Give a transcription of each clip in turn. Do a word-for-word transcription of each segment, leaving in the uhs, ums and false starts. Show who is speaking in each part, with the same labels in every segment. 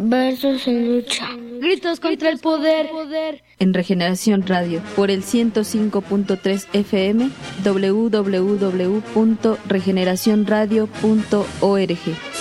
Speaker 1: Versos en lucha.
Speaker 2: Gritos contra el poder.
Speaker 3: En Regeneración Radio, por el ciento cinco punto tres F M, doble u doble u doble u punto regeneración radio punto org.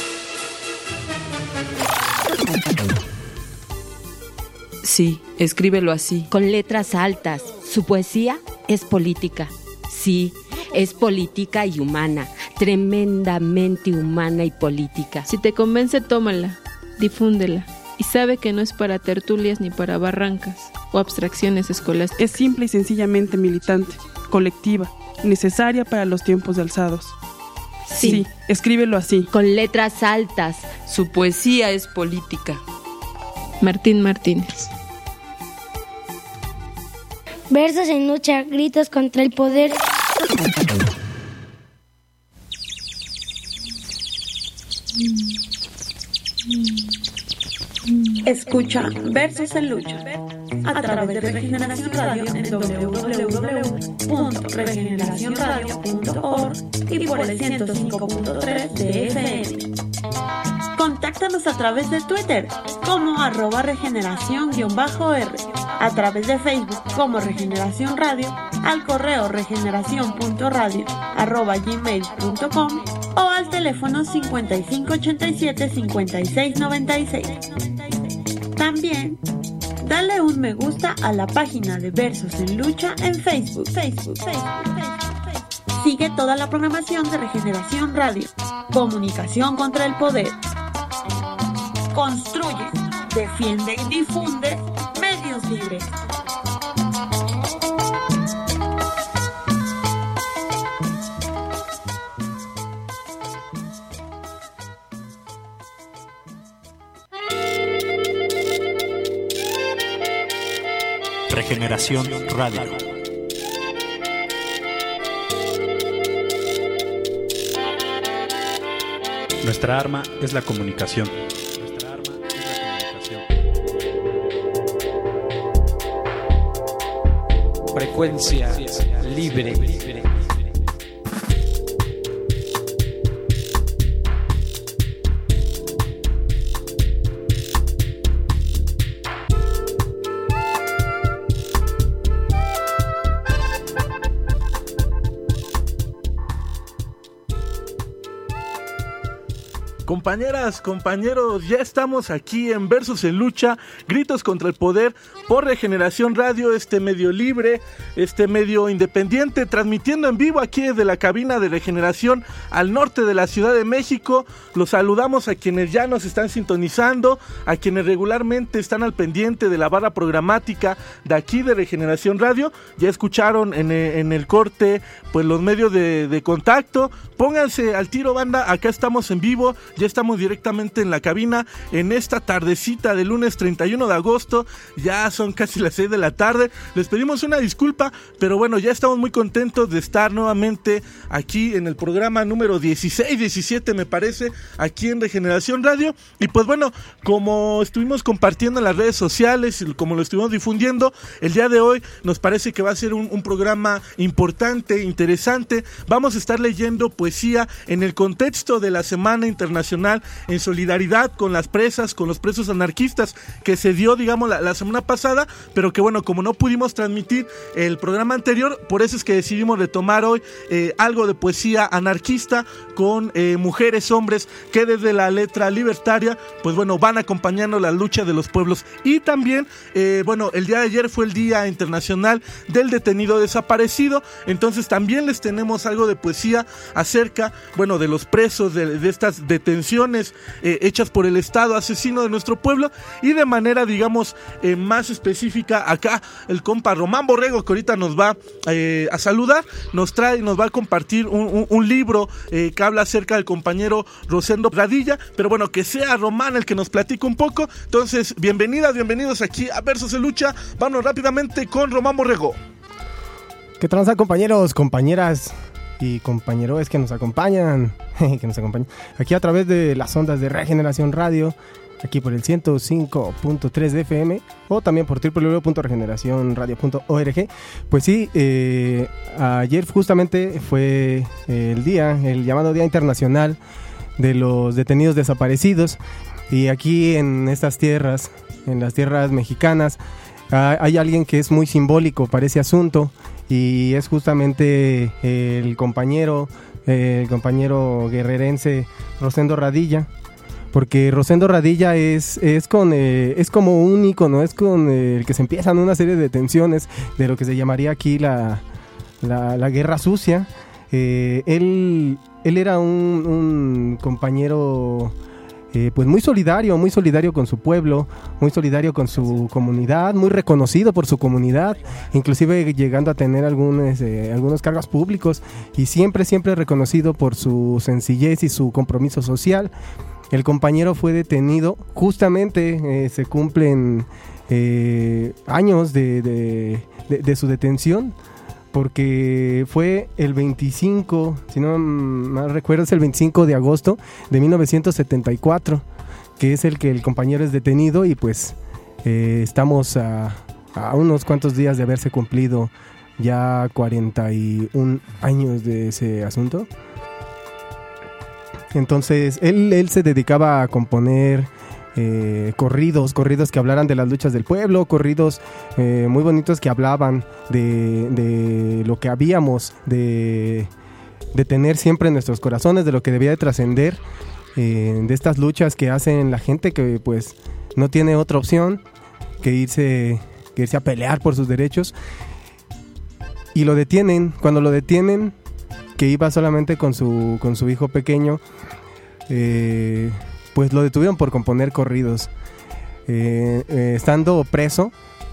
Speaker 4: Sí, escríbelo así.
Speaker 5: Con letras altas. Su poesía es política. Sí, es política y humana. Tremendamente humana y política.
Speaker 6: Si te convence, tómala, difúndela. Y sabe que no es para tertulias ni para barrancas o abstracciones escolásticas.
Speaker 7: Es simple y sencillamente militante, colectiva, necesaria para los tiempos de alzados.
Speaker 5: Sí,
Speaker 7: sí, escríbelo así.
Speaker 5: Con letras altas.
Speaker 4: Su poesía es política.
Speaker 6: Martín Martínez.
Speaker 1: Versos en lucha, gritos contra el poder.
Speaker 8: Escucha Versos en Lucha a través de Regeneración Radio en doble u doble u doble u punto regeneración radio punto org y por el ciento cinco punto tres de F M. Contáctanos a través de Twitter como arroba regeneración-r, a través de Facebook como Regeneración Radio, al correo regeneración.radio arroba gmail punto com o al teléfono cincuenta y cinco ochenta y siete cincuenta y seis noventa y seis. También, dale un me gusta a la página de Versos en Lucha en Facebook, Facebook, Facebook, Facebook, Facebook. Sigue toda la programación de Regeneración Radio. Comunicación contra el poder. Construye, defiende y difunde medios libres.
Speaker 9: Regeneración Radio. Nuestra arma es la comunicación. Nuestra arma es la comunicación.
Speaker 10: Frecuencia libre.
Speaker 11: Compañeras, compañeros, ya estamos aquí en Versos en Lucha, Gritos contra el Poder, por Regeneración Radio, este medio libre, este medio independiente, transmitiendo en vivo aquí desde la cabina de Regeneración al norte de la Ciudad de México. Los saludamos a quienes ya nos están sintonizando, a quienes regularmente están al pendiente de la barra programática de aquí de Regeneración Radio. Ya escucharon en, en el corte pues los medios de, de contacto. Pónganse al tiro, banda, acá estamos en vivo. Ya estamos directamente en la cabina en esta tardecita de lunes treinta y uno de agosto. Ya son casi las seis de la tarde. Les pedimos una disculpa, pero bueno, ya estamos muy contentos de estar nuevamente aquí en el programa número dieciséis, diecisiete me parece, aquí en Regeneración Radio. Y pues bueno, como estuvimos compartiendo en las redes sociales y como lo estuvimos difundiendo, el día de hoy nos parece que va a ser un, un programa importante, interesante. Vamos a estar leyendo poesía en el contexto de la Semana Internacional en solidaridad con las presas, con los presos anarquistas, que se dio, digamos, la, la semana pasada, pero que bueno, como no pudimos transmitir el programa anterior, por eso es que decidimos retomar hoy eh, algo de poesía anarquista con eh, mujeres, hombres, que desde la letra libertaria, pues bueno, van acompañando la lucha de los pueblos. Y también, eh, bueno, el día de ayer fue el Día Internacional del Detenido Desaparecido, entonces también les tenemos algo de poesía acerca, bueno, de los presos, de, de estas detenciones eh, hechas por el Estado asesino de nuestro pueblo. Y de manera, digamos, eh, más específica, acá el compa Román Borrego, que ahorita nos va eh, a saludar, nos trae, nos va a compartir un, un, un libro eh, que habla acerca del compañero Rosendo Radilla, pero bueno, que sea Román el que nos platique un poco. Entonces, bienvenidas, bienvenidos aquí a Versos en Lucha. Vamos rápidamente con Román Borrego.
Speaker 12: ¿Qué tranza, compañeros, compañeras y compañeros que nos acompañan, que nos acompañan aquí a través de las ondas de Regeneración Radio, aquí por el ciento cinco punto tres de F M o también por doble u doble u doble u punto regeneración radio punto org? Pues sí, eh, ayer justamente fue el día, el llamado Día Internacional de los Detenidos Desaparecidos. Y aquí en estas tierras, en las tierras mexicanas, hay alguien que es muy simbólico para ese asunto y es justamente el compañero, el compañero guerrerense Rosendo Radilla, porque Rosendo Radilla es, es, con, eh, es como un ícono, es con eh, el que se empiezan una serie de tensiones de lo que se llamaría aquí la, la, la guerra sucia. Eh, él, él era un, un compañero... Eh, pues muy solidario, muy solidario con su pueblo, muy solidario con su comunidad, muy reconocido por su comunidad, inclusive llegando a tener algunos, eh, algunos cargos públicos y siempre, siempre reconocido por su sencillez y su compromiso social. El compañero fue detenido, justamente eh, se cumplen eh, años de, de, de, de su detención, porque fue el veinticinco, si no mal recuerdo, es el veinticinco de agosto de mil novecientos setenta y cuatro, que es el que el compañero es detenido y pues eh, estamos a, a unos cuantos días de haberse cumplido ya cuarenta y un años de ese asunto. Entonces él, él se dedicaba a componer Eh, corridos, corridos que hablaran de las luchas del pueblo, corridos eh, muy bonitos que hablaban de, de lo que habíamos de, de tener siempre en nuestros corazones, de lo que debía de trascender, eh, de estas luchas que hacen la gente que pues no tiene otra opción que irse, que irse a pelear por sus derechos, y lo detienen. Cuando lo detienen, que iba solamente con su, con su hijo pequeño, eh pues lo detuvieron por componer corridos. Eh, eh, estando preso,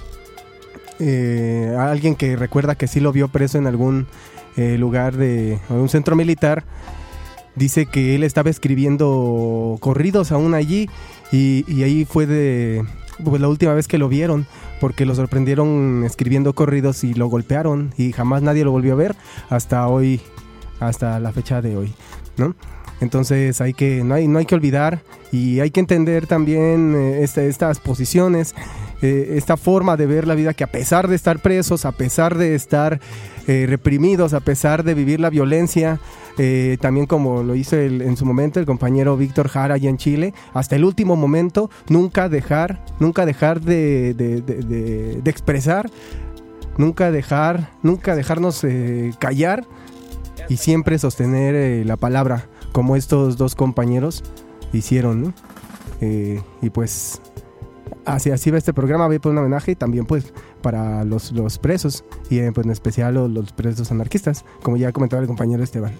Speaker 12: eh, alguien que recuerda que sí lo vio preso en algún eh, lugar de un centro militar, dice que él estaba escribiendo corridos aún allí y, y ahí fue de pues la última vez que lo vieron, porque lo sorprendieron escribiendo corridos y lo golpearon y jamás nadie lo volvió a ver hasta hoy, hasta la fecha de hoy, ¿no? Entonces hay que, no hay, no hay que olvidar y hay que entender también eh, este, estas posiciones, eh, esta forma de ver la vida, que a pesar de estar presos, a pesar de estar eh, reprimidos, a pesar de vivir la violencia, eh, también como lo hizo el, en su momento el compañero Víctor Jara allá en Chile, hasta el último momento, nunca dejar, nunca dejar de, de, de, de, de expresar, nunca dejar, nunca dejarnos eh, callar y siempre sostener eh, la palabra, como estos dos compañeros hicieron, ¿no? Eh, y pues así, así va este programa, va por un homenaje y también pues para los, los presos y eh, pues en especial los, los presos anarquistas, como ya comentaba el compañero Esteban.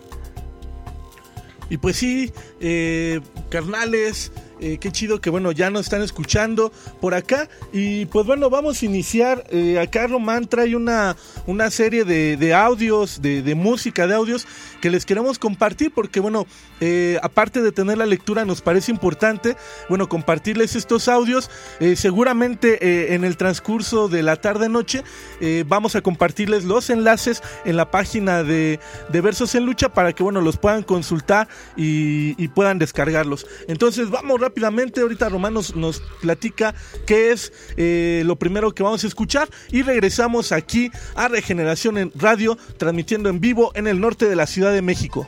Speaker 11: Y pues sí, eh, carnales, eh, qué chido que bueno, ya nos están escuchando por acá. Y pues bueno, vamos a iniciar. Eh, acá Román trae una, una serie de, de audios, de, de música, de audios que les queremos compartir porque bueno, eh, aparte de tener la lectura, nos parece importante, bueno, compartirles estos audios. Eh, seguramente eh, en el transcurso de la tarde-noche eh, vamos a compartirles los enlaces en la página de, de Versos en Lucha para que bueno, los puedan consultar y, y puedan descargarlos. Entonces vamos rápidamente, ahorita Román nos, nos platica qué es eh, lo primero que vamos a escuchar y regresamos aquí a Regeneración en Radio, transmitiendo en vivo en el norte de la Ciudad de México.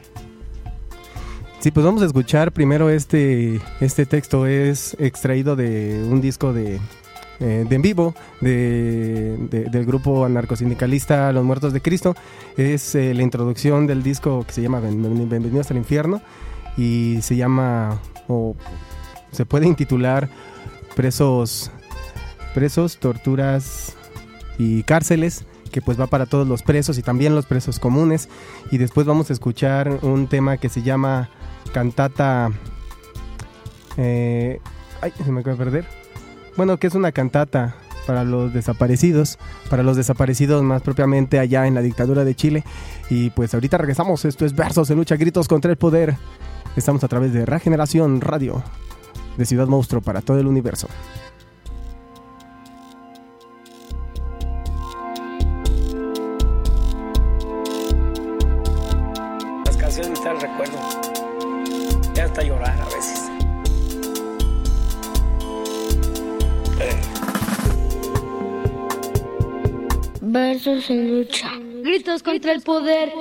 Speaker 12: Sí, pues vamos a escuchar primero este, este texto, es extraído de un disco de, eh, de en vivo de, de, del grupo anarcosindicalista Los Muertos de Cristo. Es eh, la introducción del disco que se llama Bienvenidos al Infierno y se llama, o se puede intitular Presos, presos, torturas y cárceles, que pues va para todos los presos y también los presos comunes. Y después vamos a escuchar un tema que se llama Cantata, eh, ay, se me acaba de perder, bueno, que es una cantata para los desaparecidos, para los desaparecidos más propiamente allá en la dictadura de Chile. Y pues ahorita regresamos, esto es Versos en Lucha, Gritos contra el Poder. Estamos a través de Regeneración Radio, de Ciudad Monstruo para todo el universo.
Speaker 10: Las canciones me traen recuerdo, ya hasta llorar a veces. Eh.
Speaker 2: Versos en Lucha, gritos contra el poder.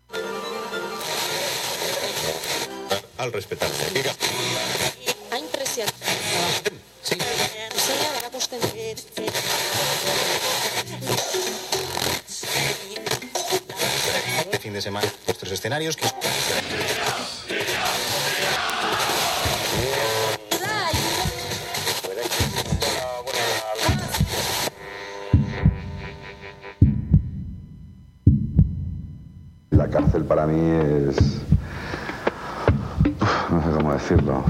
Speaker 13: Al respetarse. hacia el... Sí.
Speaker 14: Fin de semana, nuestros escenarios que...
Speaker 15: La cárcel para mí es... no sé cómo decirlo.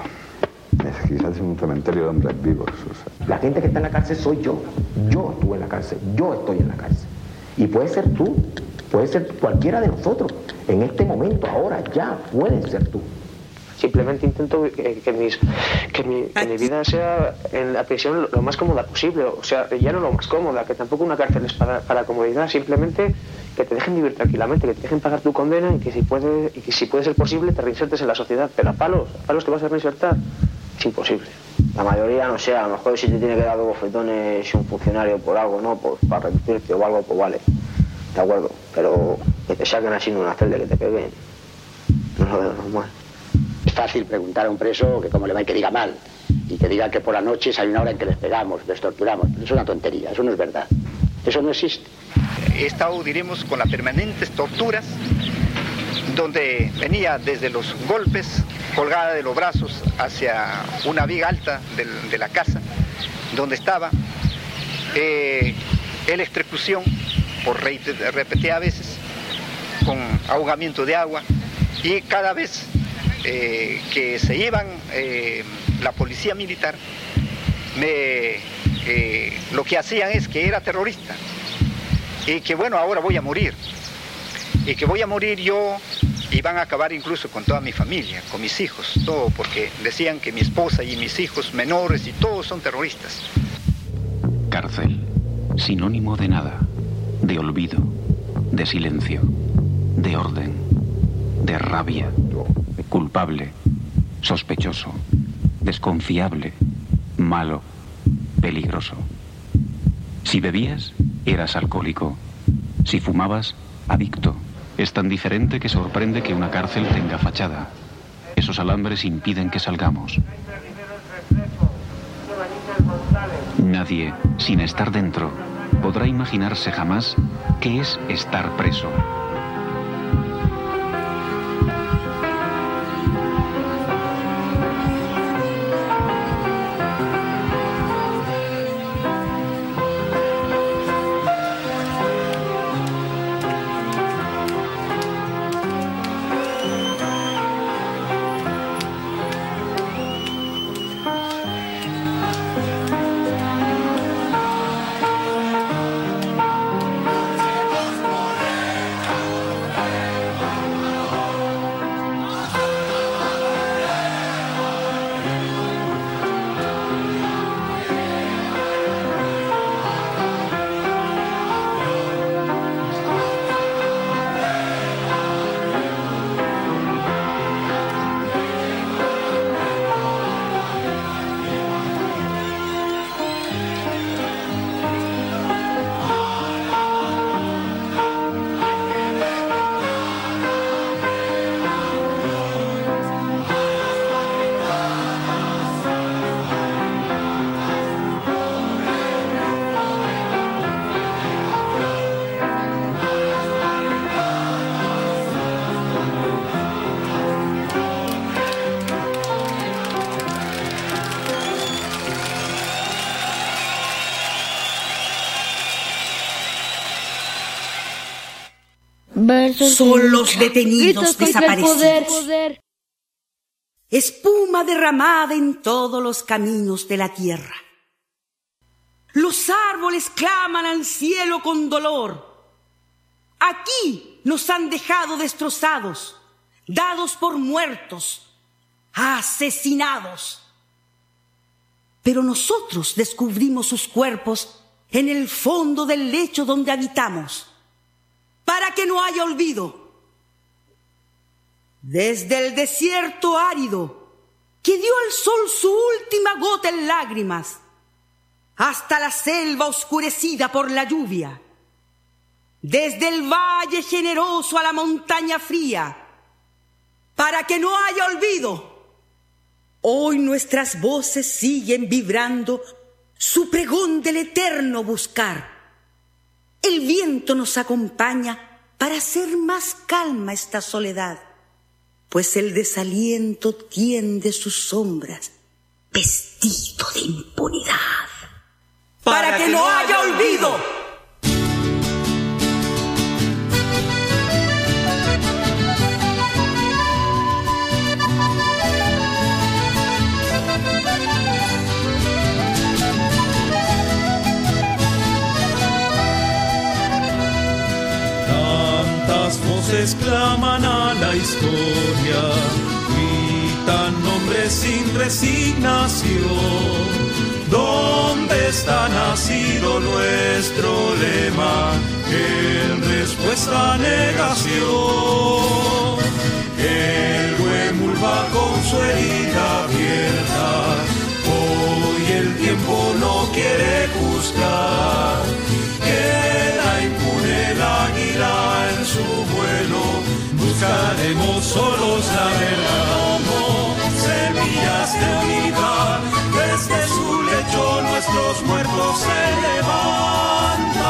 Speaker 15: Es quizás un cementerio de hombres vivos. O sea.
Speaker 16: La gente que está en la cárcel soy yo. Yo estuve en la cárcel. Yo estoy en la cárcel. Y puede ser tú. Puede ser cualquiera de nosotros. En este momento, ahora, ya, puede ser tú.
Speaker 17: Simplemente intento que, que, mis, que, mi, que mi vida sea en la prisión lo, lo más cómoda posible. O sea, ya no lo más cómoda, que tampoco una cárcel es para, para comodidad. Simplemente que te dejen vivir tranquilamente, que te dejen pagar tu condena y que si puede, y que si puede ser posible te reinsertes en la sociedad. Pero a palos, a palos te vas a reinsertar. Es imposible.
Speaker 16: La mayoría, no sé, a lo mejor si te tiene que dar dos bofetones un funcionario por algo, ¿no? Pues para reducirte o algo, pues vale. De acuerdo. Pero que te saquen así en una celda, que te peguen, no lo veo normal.
Speaker 18: Es fácil preguntar a un preso que cómo le va y que diga mal. Y que diga que por las noches hay una hora en que les pegamos, les torturamos. Eso es una tontería, eso no es verdad. Eso no existe.
Speaker 19: He estado, diremos, con las permanentes torturas, donde venía desde los golpes, colgada de los brazos hacia una viga alta de, de la casa, donde estaba, eh, electrocución por repetida veces, con ahogamiento de agua, y cada vez eh, que se iban eh, la policía militar, me, eh, lo que hacían es que era terrorista, y que bueno, ahora voy a morir, y que voy a morir yo, y van a acabar incluso con toda mi familia, con mis hijos, todo, porque decían que mi esposa y mis hijos menores y todos son terroristas.
Speaker 20: Cárcel, sinónimo de nada, de olvido, de silencio, de orden, de rabia, culpable, sospechoso, desconfiable, malo, peligroso. Si bebías, eras alcohólico. Si fumabas, adicto. Es tan diferente que sorprende que una cárcel tenga fachada. Esos alambres impiden que salgamos. Nadie, sin estar dentro, podrá imaginarse jamás qué es estar preso.
Speaker 21: Son los detenidos desaparecidos. Espuma derramada en todos los caminos de la tierra. Los árboles claman al cielo con dolor. Aquí nos han dejado destrozados, dados por muertos, asesinados. Pero nosotros descubrimos sus cuerpos en el fondo del lecho donde habitamos, para que no haya olvido. Desde el desierto árido, que dio al sol su última gota en lágrimas, hasta la selva oscurecida por la lluvia, desde el valle generoso a la montaña fría, para que no haya olvido. Hoy nuestras voces siguen vibrando su pregón del eterno buscar. El viento nos acompaña para hacer más calma esta soledad, pues el desaliento tiende sus sombras, vestido de impunidad. Para que no haya olvido.
Speaker 3: Voces claman a la historia, gritan nombres sin resignación. ¿Dónde está nacido nuestro lema? En respuesta a negación. El Huemul va con su herida abierta. Hoy el tiempo no quiere juzgar. Queda impune el águila en su vuelo, buscaremos solos la verdad. Como semillas de unidad, desde su lecho nuestros muertos se levantan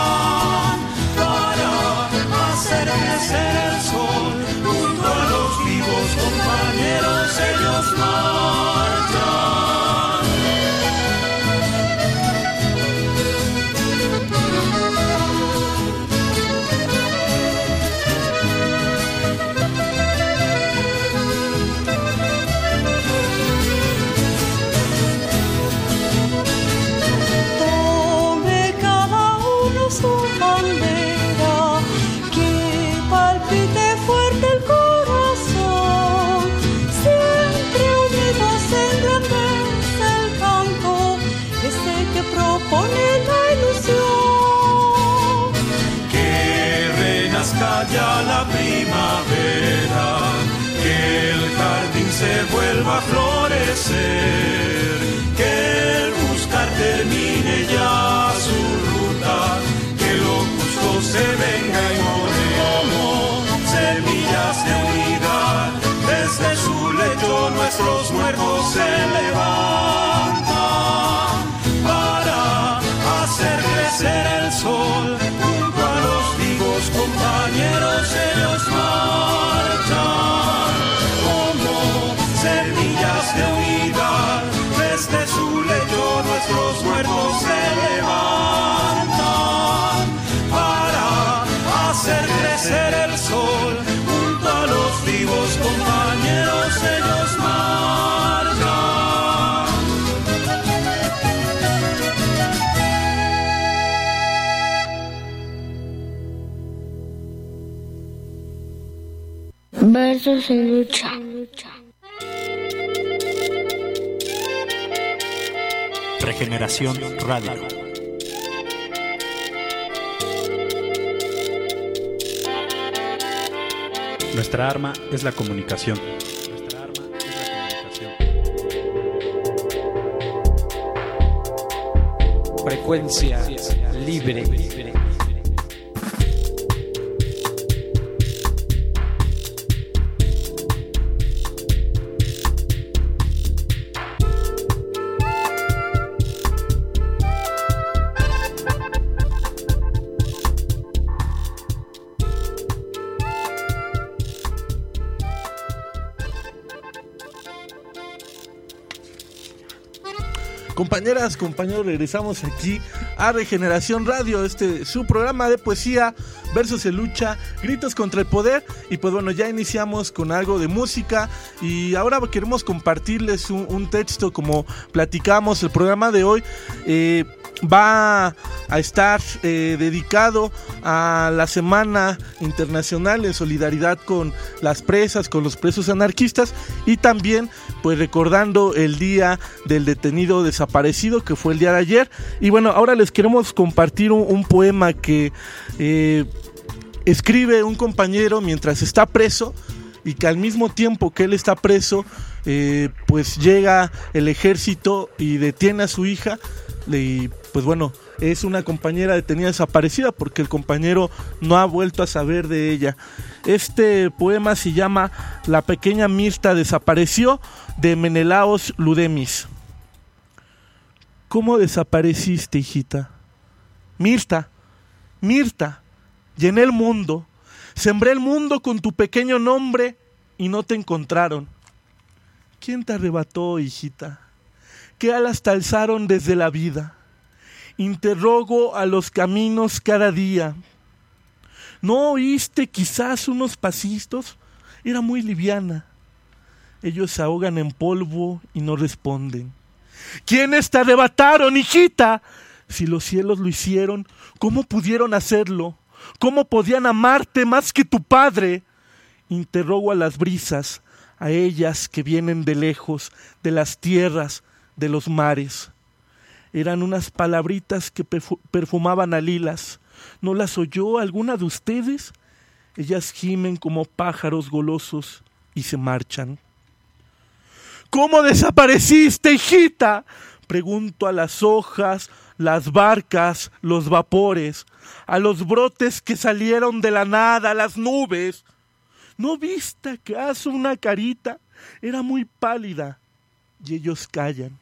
Speaker 3: para hacer crecer el sol. Junto a los vivos compañeros ellos marchan. Ya la primavera, que el jardín se vuelva a florecer, que el buscar termine ya su ruta, que lo justo se venga y more como semillas de unidad. Desde su lecho nuestros muertos se levantan para hacer crecer el sol. Junto a los vivos compañeros ellos marchan como semillas de unidad. Desde su lecho nuestros muertos se levantan para hacer crecer el sol. Junto a los vivos compañeros ellos marchan.
Speaker 2: Versos en lucha.
Speaker 9: Regeneración Radio. Nuestra arma es la comunicación. Nuestra arma es la comunicación.
Speaker 10: Frecuencia libre.
Speaker 11: Compañeras, compañeros, regresamos aquí a Regeneración Radio, este su programa de poesía, versos en lucha, gritos contra el poder. Y pues bueno, ya iniciamos con algo de música y ahora queremos compartirles un, un texto. Como platicamos, el programa de hoy eh, va a estar eh, dedicado a la Semana Internacional en solidaridad con las presas, con los presos anarquistas, y también pues recordando el día del detenido desaparecido, que fue el día de ayer. Y bueno, ahora les queremos compartir un, un poema que eh, escribe un compañero mientras está preso y que al mismo tiempo que él está preso, eh, pues llega el ejército y detiene a su hija, y pues bueno, es una compañera detenida desaparecida porque el compañero no ha vuelto a saber de ella. Este poema se llama La pequeña Mirta desapareció, de Menelaos Ludemis. ¿Cómo desapareciste, hijita? Mirta, Mirta, llené el mundo, sembré el mundo con tu pequeño nombre y no te encontraron. ¿Quién te arrebató, hijita? ¿Qué alas te alzaron desde la vida? Interrogo a los caminos cada día. ¿No oíste quizás unos pasitos? Era muy liviana. Ellos se ahogan en polvo y no responden. ¿Quiénes te arrebataron, hijita? Si los cielos lo hicieron, ¿cómo pudieron hacerlo? ¿Cómo podían amarte más que tu padre? Interrogo a las brisas, a ellas que vienen de lejos, de las tierras, de los mares. Eran unas palabritas que perfumaban a lilas. ¿No las oyó alguna de ustedes? Ellas gimen como pájaros golosos y se marchan. ¿Cómo desapareciste, hijita? Pregunto a las hojas, las barcas, los vapores, a los brotes que salieron de la nada, a las nubes. ¿No viste acaso una carita? Era muy pálida y ellos callan.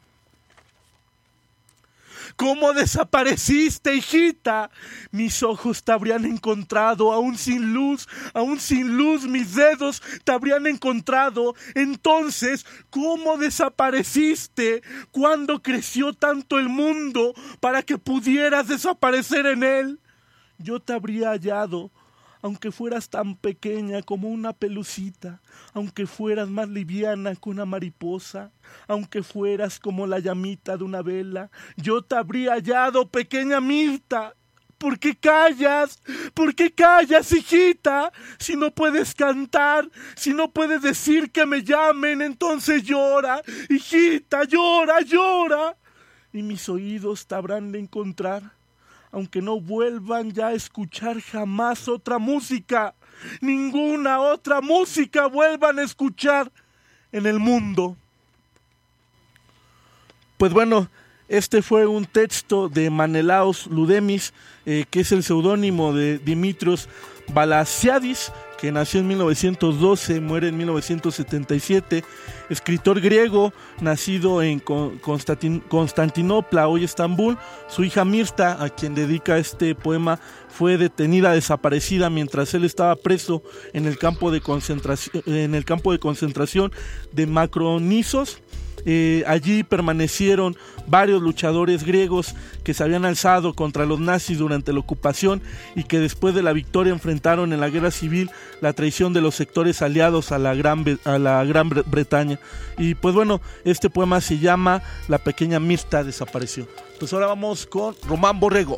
Speaker 11: ¿Cómo desapareciste, hijita? Mis ojos te habrían encontrado, aún sin luz, aún sin luz, mis dedos te habrían encontrado. Entonces, ¿cómo desapareciste? ¿Cuándo creció tanto el mundo para que pudieras desaparecer en él? Yo te habría hallado, aunque fueras tan pequeña como una pelucita, aunque fueras más liviana que una mariposa, aunque fueras como la llamita de una vela, yo te habría hallado, pequeña Mirta. ¿Por qué callas? ¿Por qué callas, hijita? Si no puedes cantar, si no puedes decir que me llamen, entonces llora, hijita, llora, llora. Y mis oídos te habrán de encontrar, aunque no vuelvan ya a escuchar jamás otra música, ninguna otra música vuelvan a escuchar en el mundo. Pues bueno, este fue un texto de Menelaos Ludemis, eh, que es el seudónimo de Dimitrios Balasiadis, que nació en mil novecientos doce, muere en mil novecientos setenta y siete, escritor griego, nacido en Constantin- Constantinopla, hoy Estambul. Su hija Mirta, a quien dedica este poema, fue detenida, desaparecida mientras él estaba preso en el campo de concentración, en el campo de concentración de Macronisos. Eh, allí permanecieron varios luchadores griegos que se habían alzado contra los nazis durante la ocupación y que después de la victoria enfrentaron en la guerra civil la traición de los sectores aliados a la Gran, a la Gran Bretaña. Y pues bueno, este poema se llama La pequeña Mirta desapareció. Pues ahora vamos con Román Borrego.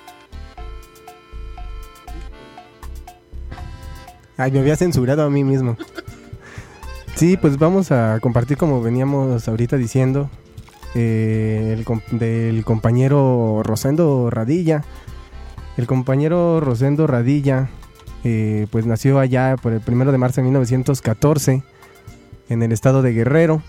Speaker 12: Ay, me había censurado a mí mismo. Sí, pues vamos a compartir, como veníamos ahorita diciendo, eh, el comp- del compañero Rosendo Radilla. El compañero Rosendo Radilla, eh, pues nació allá por el primero de marzo de mil novecientos catorce en el estado de Guerrero,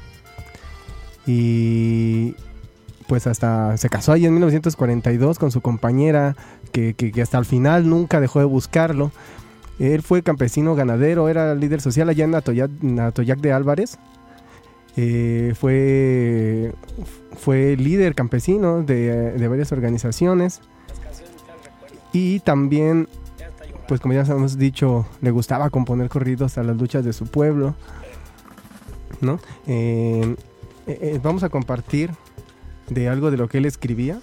Speaker 12: y pues hasta se casó ahí en mil novecientos cuarenta y dos con su compañera, que, que, que hasta el final nunca dejó de buscarlo. Él fue campesino ganadero, era líder social allá en Atoyac, en Atoyac de Álvarez. Eh, fue, fue líder campesino de, de varias organizaciones. Y también, pues como ya hemos dicho, le gustaba componer corridos a las luchas de su pueblo, ¿no? Eh, eh, vamos a compartir de algo de lo que él escribía.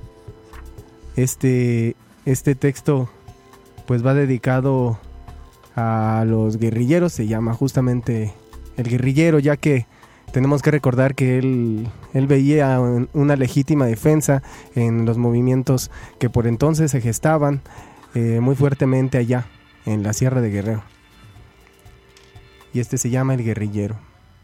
Speaker 12: Este, este texto pues va dedicado a los guerrilleros, se llama justamente El Guerrillero, ya que tenemos que recordar que él, él veía una legítima defensa en los movimientos que por entonces se gestaban eh, muy fuertemente allá en la Sierra de Guerrero. Y este se llama El Guerrillero.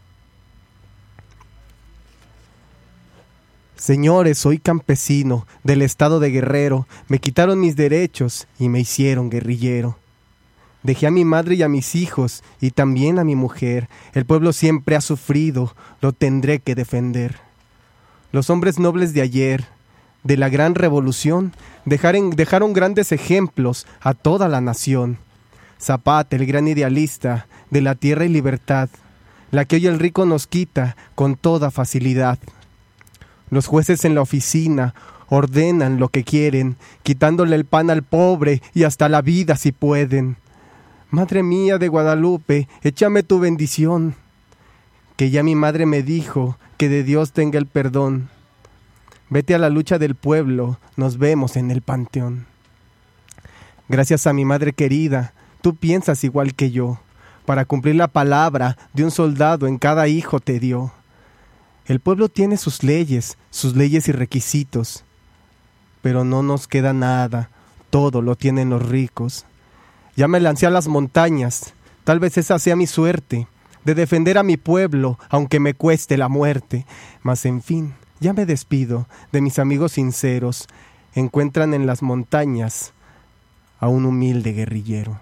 Speaker 12: Señores, soy campesino del estado de Guerrero, me quitaron mis derechos y me hicieron guerrillero. Dejé a mi madre y a mis hijos, y también a mi mujer. El pueblo siempre ha sufrido, lo tendré que defender. Los hombres nobles de ayer, de la gran revolución, dejaron, dejaron grandes ejemplos a toda la nación. Zapata, el gran idealista de la tierra y libertad, la que hoy el rico nos quita con toda facilidad. Los jueces en la oficina ordenan lo que quieren, quitándole el pan al pobre y hasta la vida si pueden. Madre mía de Guadalupe, échame tu bendición, que ya mi madre me dijo que de Dios tenga el perdón. Vete a la lucha del pueblo, nos vemos en el panteón. Gracias a mi madre querida, tú piensas igual que yo, para cumplir la palabra de un soldado en cada hijo te dio. El pueblo tiene sus leyes, sus leyes y requisitos, pero no nos queda nada, todo lo tienen los ricos. Ya me lancé a las montañas, tal vez esa sea mi suerte, de defender a mi pueblo, aunque me cueste la muerte. Mas en fin, ya me despido de mis amigos sinceros, encuentran en las montañas a un humilde guerrillero.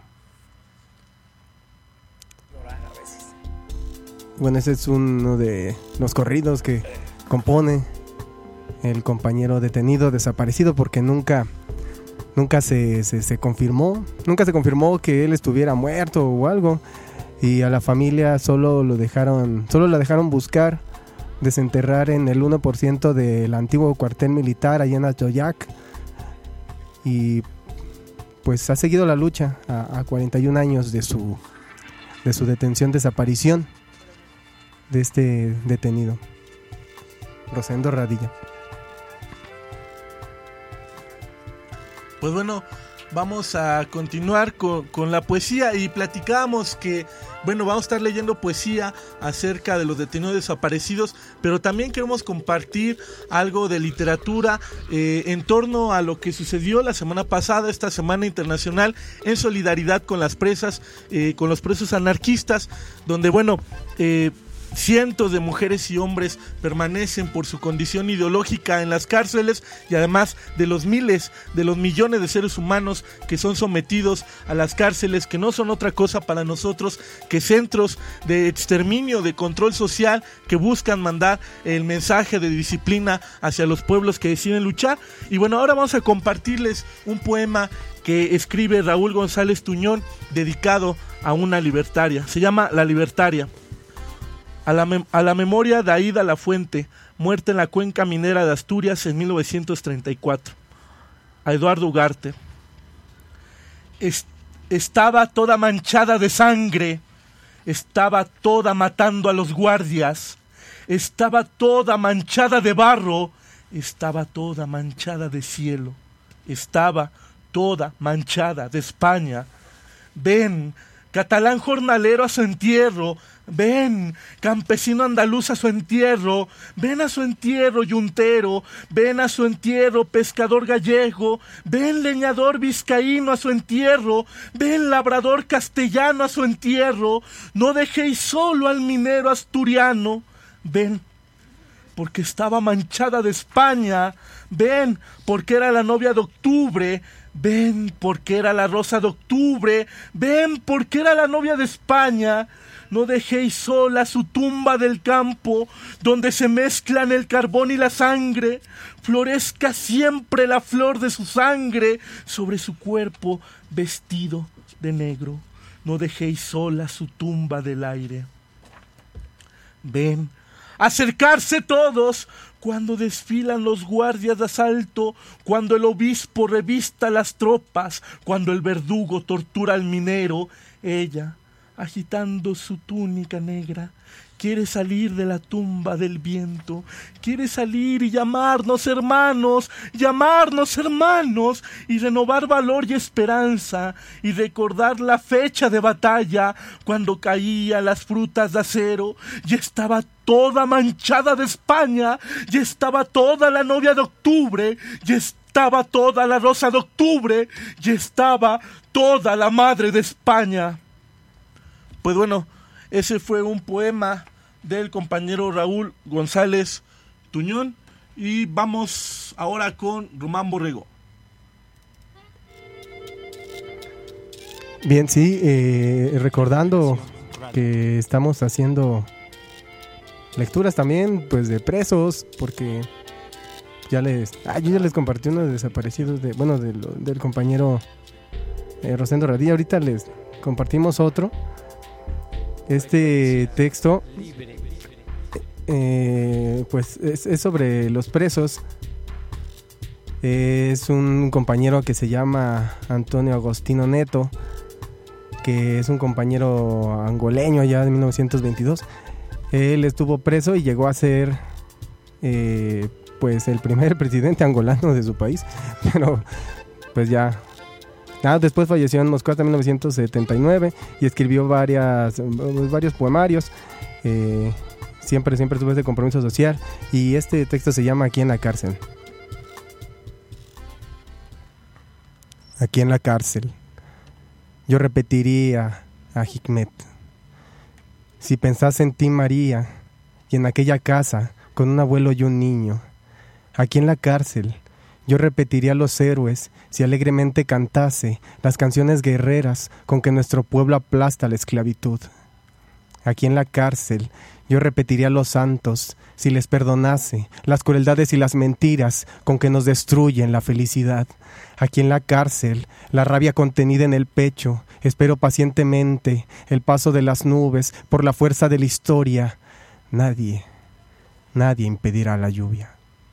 Speaker 12: Bueno, ese es uno de los corridos que compone el compañero detenido, desaparecido, porque nunca... Nunca se, se, se confirmó, nunca se confirmó que él estuviera muerto o algo, y a la familia solo lo dejaron, solo la dejaron buscar, desenterrar en el uno por ciento del antiguo cuartel militar allá en Atoyac, y pues ha seguido la lucha a, a cuarenta y un años de su, de su detención, desaparición de este detenido, Rosendo Radilla.
Speaker 11: Pues bueno, vamos a continuar con, con la poesía y platicábamos que, bueno, vamos a estar leyendo poesía acerca de los detenidos desaparecidos, pero también queremos compartir algo de literatura eh, en torno a lo que sucedió la semana pasada, esta Semana Internacional en solidaridad con las presas, eh, con los presos anarquistas, donde, bueno, eh, cientos de mujeres y hombres permanecen por su condición ideológica en las cárceles, y además de los miles, de los millones de seres humanos que son sometidos a las cárceles, que no son otra cosa para nosotros que centros de exterminio, de control social, que buscan mandar el mensaje de disciplina hacia los pueblos que deciden luchar. Y bueno, ahora vamos a compartirles un poema que escribe Raúl González Tuñón, dedicado a una libertaria. Se llama La Libertaria. A la, mem- a la memoria de Aída Lafuente, muerta en la cuenca minera de Asturias en mil novecientos treinta y cuatro. A Eduardo Ugarte. Est- estaba toda manchada de sangre, estaba toda matando a los guardias, estaba toda manchada de barro, estaba toda manchada de cielo, estaba toda manchada de España. Ven, catalán jornalero a su entierro, ven, campesino andaluz a su entierro, ven a su entierro yuntero, ven a su entierro pescador gallego, ven leñador vizcaíno a su entierro, ven labrador castellano a su entierro, no dejéis solo al minero asturiano, ven, porque estaba manchada de España, ven, porque era la novia de octubre, ven, porque era la rosa de octubre, ven, porque era la novia de España. No dejéis sola su tumba del campo, donde se mezclan el carbón y la sangre, florezca siempre la flor de su sangre sobre su cuerpo vestido de negro. No dejéis sola su tumba del aire. Ven, acercarse todos, cuando desfilan los guardias de asalto, cuando el obispo revista las tropas, cuando el verdugo tortura al minero, ella, agitando su túnica negra, quiere salir de la tumba del viento, quiere salir y llamarnos hermanos, llamarnos hermanos, y renovar valor y esperanza, y recordar la fecha de batalla, cuando caía las frutas de acero, y estaba toda manchada de España, y estaba toda la novia de octubre, y estaba toda la rosa de octubre, y estaba toda la madre de España. Pues bueno, ese fue un poema del compañero Raúl González Tuñón, y vamos ahora con Román Borrego.
Speaker 12: Bien, sí, eh, recordando que estamos haciendo lecturas también, pues, de presos, porque ya les, ah, yo ya les compartí uno de desaparecidos, de, bueno, de lo, del compañero eh, Rosendo Radilla. Ahorita les compartimos otro. Este texto, eh, pues, es, es sobre los presos. Es un compañero que se llama Antonio Agostino Neto, que es un compañero angoleño allá de mil novecientos veintidós. Él estuvo preso y llegó a ser eh, pues el primer presidente angolano de su país, pero pues ya ah, después falleció en Moscú hasta mil novecientos setenta y nueve y escribió varias, varios poemarios. eh, siempre, siempre tuvo ese compromiso social, y este texto se llama Aquí en la cárcel. Aquí en la cárcel yo repetiría a Hikmet: si pensás en ti, María, y en aquella casa con un abuelo y un niño. Aquí en la cárcel yo repetiría a los héroes si alegremente cantase las canciones guerreras con que nuestro pueblo aplasta la esclavitud. Aquí en la cárcel yo repetiría a los santos si les perdonase las crueldades y las mentiras con que nos destruyen la felicidad. Aquí en la cárcel, la rabia contenida en el pecho, espero pacientemente el paso de las nubes por la fuerza de la historia. Nadie, nadie impedirá la lluvia.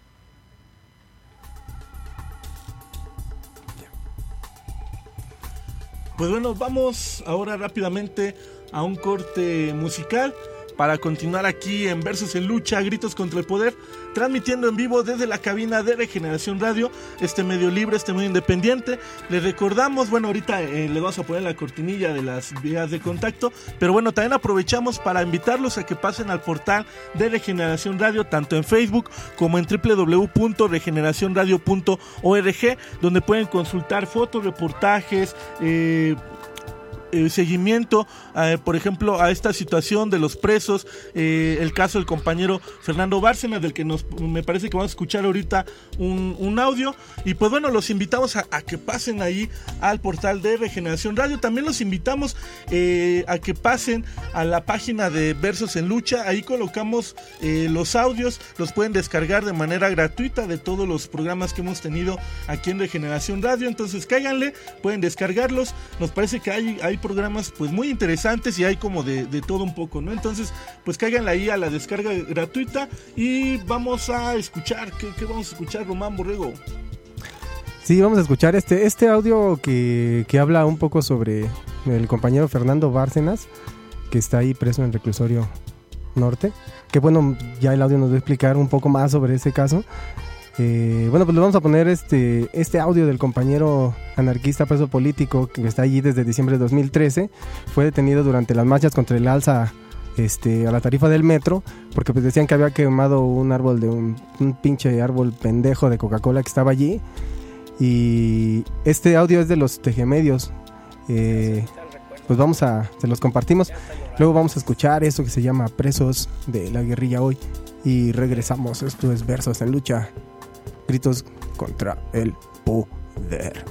Speaker 11: Pues bueno, vamos ahora rápidamente a un corte musical para continuar aquí en Versos en Lucha, Gritos contra el Poder, transmitiendo en vivo desde la cabina de Regeneración Radio, este medio libre, este medio independiente. Les recordamos, bueno, ahorita eh, le vamos a poner la cortinilla de las vías de contacto, pero bueno, también aprovechamos para invitarlos a que pasen al portal de Regeneración Radio, tanto en Facebook como en doble u doble u doble u punto regeneración radio punto org, donde pueden consultar fotos, reportajes, eh... Eh, seguimiento, eh, por ejemplo, a esta situación de los presos, eh, el caso del compañero Fernando Bárcenas, del que nos, me parece que vamos a escuchar ahorita un, un audio. Y pues bueno, los invitamos a, a que pasen ahí al portal de Regeneración Radio. También los invitamos eh, a que pasen a la página de Versos en Lucha. Ahí colocamos eh, los audios, los pueden descargar de manera gratuita de todos los programas que hemos tenido aquí en Regeneración Radio. Entonces cáiganle, pueden descargarlos. Nos parece que hay, hay programas pues muy interesantes y hay como de, de todo un poco, ¿no? Entonces pues cáiganle ahí a la descarga gratuita y vamos a escuchar, ¿qué, qué vamos a escuchar, Román Borrego?
Speaker 12: Sí, vamos a escuchar este, este audio que, que habla un poco sobre el compañero Fernando Bárcenas, que está ahí preso en el reclusorio norte, que bueno, ya el audio nos va a explicar un poco más sobre ese caso. Eh, bueno, pues le vamos a poner este, este audio del compañero anarquista preso político que está allí desde diciembre de dos mil trece. Fue detenido durante las marchas contra el alza este, a la tarifa del metro, porque pues decían que había quemado un árbol de un, un pinche árbol pendejo de Coca-Cola que estaba allí. Y este audio es de los Tejemedios. Eh, pues vamos a, se los compartimos. Luego vamos a escuchar eso que se llama Presos de la Guerrilla Hoy. Y regresamos. Esto es Versos en Lucha, Gritos contra el Poder.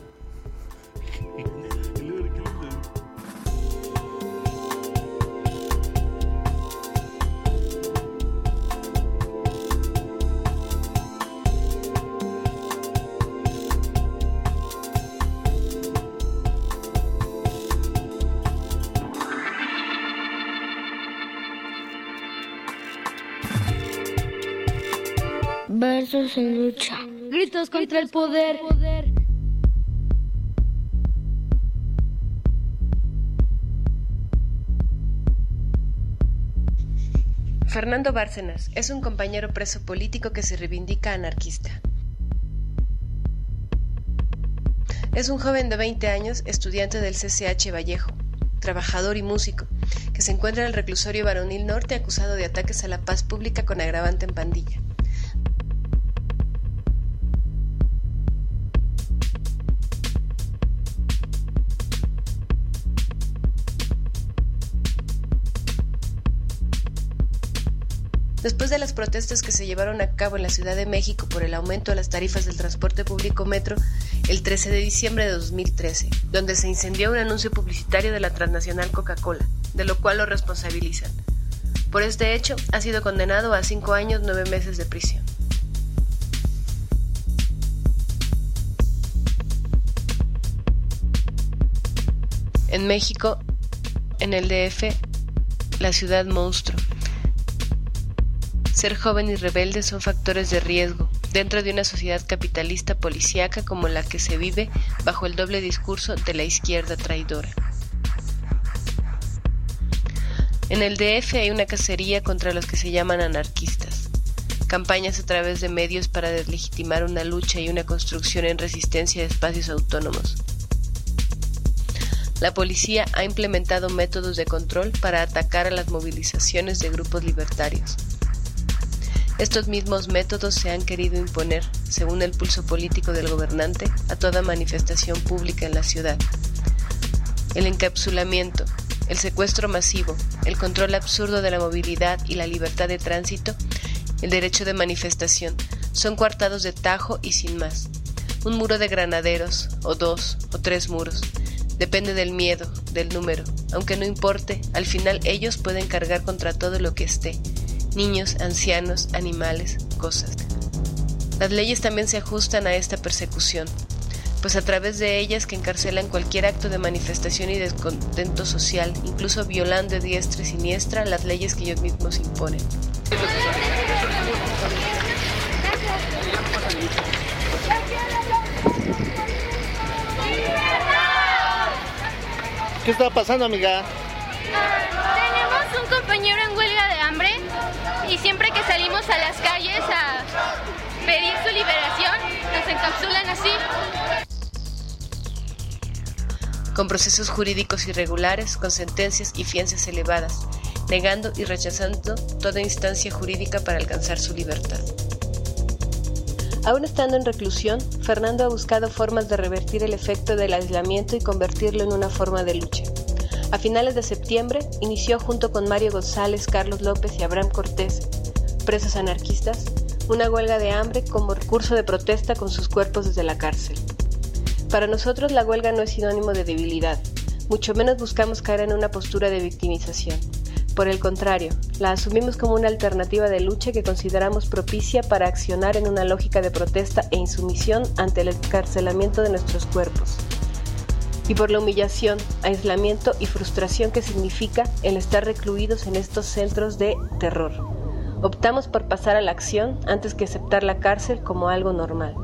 Speaker 2: Versos en Lucha,
Speaker 1: Gritos contra el poder.
Speaker 7: Fernando Bárcenas es un compañero preso político que se reivindica anarquista. Es un joven de veinte años, estudiante del C C H Vallejo, trabajador y músico, que se encuentra en el reclusorio varonil norte acusado de ataques a la paz pública con agravante en pandilla. Después de las protestas que se llevaron a cabo en la Ciudad de México por el aumento de las tarifas del transporte público metro el trece de diciembre de dos mil trece, donde se incendió un anuncio publicitario de la transnacional Coca-Cola, de lo cual lo responsabilizan. Por este hecho, ha sido condenado a cinco años, nueve meses de prisión. En México, en el D F, la ciudad monstruo. Ser joven y rebelde son factores de riesgo dentro de una sociedad capitalista policíaca como la que se vive bajo el doble discurso de la izquierda traidora. En el D F hay una cacería contra los que se llaman anarquistas, campañas a través de medios para deslegitimar una lucha y una construcción en resistencia de espacios autónomos. La policía ha implementado métodos de control para atacar a las movilizaciones de grupos libertarios. Estos mismos métodos se han querido imponer, según el pulso político del gobernante, a toda manifestación pública en la ciudad. El encapsulamiento, el secuestro masivo, el control absurdo de la movilidad y la libertad de tránsito, el derecho de manifestación, son coartados de tajo y sin más. Un muro de granaderos, o dos, o tres muros. Depende del miedo, del número. Aunque no importe, al final ellos pueden cargar contra todo lo que esté. Niños, ancianos, animales, cosas. Las leyes también se ajustan a esta persecución, pues a través de ellas que encarcelan cualquier acto de manifestación y descontento social, incluso violando a diestra y siniestra las leyes que ellos mismos imponen.
Speaker 5: ¿Qué está pasando, amiga?
Speaker 22: Tenemos un compañero en huelga de hambre y siempre que salimos a las calles a pedir su liberación, nos encapsulan así.
Speaker 7: Con procesos jurídicos irregulares, con sentencias y fianzas elevadas, negando y rechazando toda instancia jurídica para alcanzar su libertad. Aún estando en reclusión, Fernando ha buscado formas de revertir el efecto del aislamiento y convertirlo en una forma de lucha. A finales de septiembre, inició junto con Mario González, Carlos López y Abraham Cortés, presos anarquistas, una huelga de hambre como recurso de protesta con sus cuerpos desde la cárcel. Para nosotros la huelga no es sinónimo de debilidad, mucho menos buscamos caer en una postura de victimización. Por el contrario, la asumimos como una alternativa de lucha que consideramos propicia para accionar en una lógica de protesta e insumisión ante el encarcelamiento de nuestros cuerpos. Y por la humillación, aislamiento y frustración que significa el estar recluidos en estos centros de terror. Optamos por pasar a la acción antes que aceptar la cárcel como algo normal.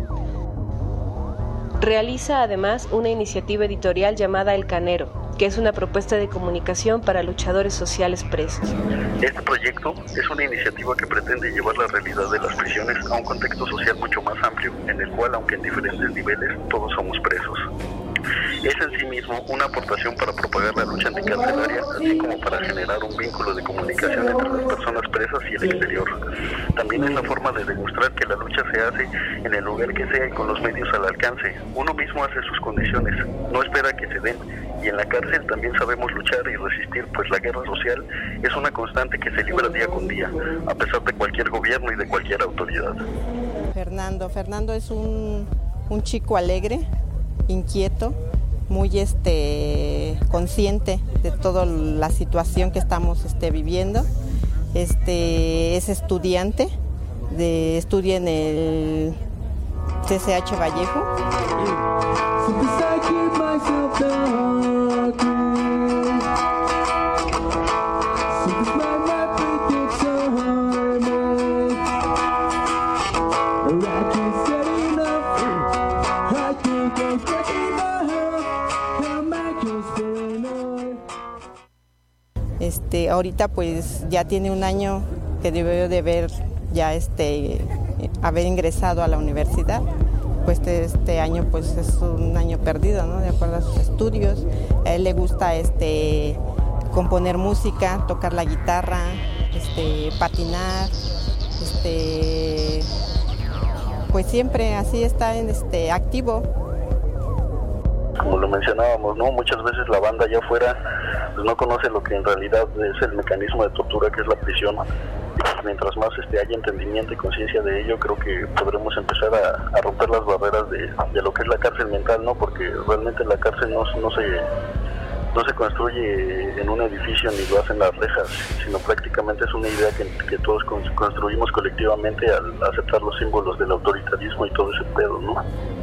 Speaker 7: Realiza además una iniciativa editorial llamada El Canero, que es una propuesta de comunicación para luchadores sociales presos.
Speaker 23: Este proyecto es una iniciativa que pretende llevar la realidad de las prisiones a un contexto social mucho más amplio, en el cual, aunque en diferentes niveles, todos somos presos. Es en sí mismo una aportación para propagar la lucha anticarcelaria, así como para generar un vínculo de comunicación entre las personas presas y el exterior. También es la forma de demostrar que la lucha se hace en el lugar que sea y con los medios al alcance. Uno mismo hace sus condiciones, no espera que se den, y en la cárcel también sabemos luchar y resistir, pues la guerra social es una constante que se libra día con día, a pesar de cualquier gobierno y de cualquier autoridad.
Speaker 24: Fernando, Fernando es un, un chico alegre, inquieto, muy este consciente de toda la situación que estamos este, viviendo. Este es estudiante, de, estudia en el C C H Vallejo. Este, ahorita pues ya tiene un año que debió de haber ya este haber ingresado a la universidad. Pues este, este año pues es un año perdido, ¿no? De acuerdo a sus estudios. A él le gusta este componer música, tocar la guitarra, este patinar, este pues siempre así está en este activo.
Speaker 23: Como lo mencionábamos, ¿no? Muchas veces la banda allá afuera pues no conoce lo que en realidad es el mecanismo de tortura que es la prisión. mientras más este, haya entendimiento y conciencia de ello, creo que podremos empezar a, a romper las barreras de, de lo que es la cárcel mental, ¿no? Porque realmente la cárcel no, no se no se construye en un edificio ni lo hacen las rejas, sino prácticamente es una idea que, que todos construimos colectivamente al aceptar los símbolos del autoritarismo y todo ese pedo, ¿no?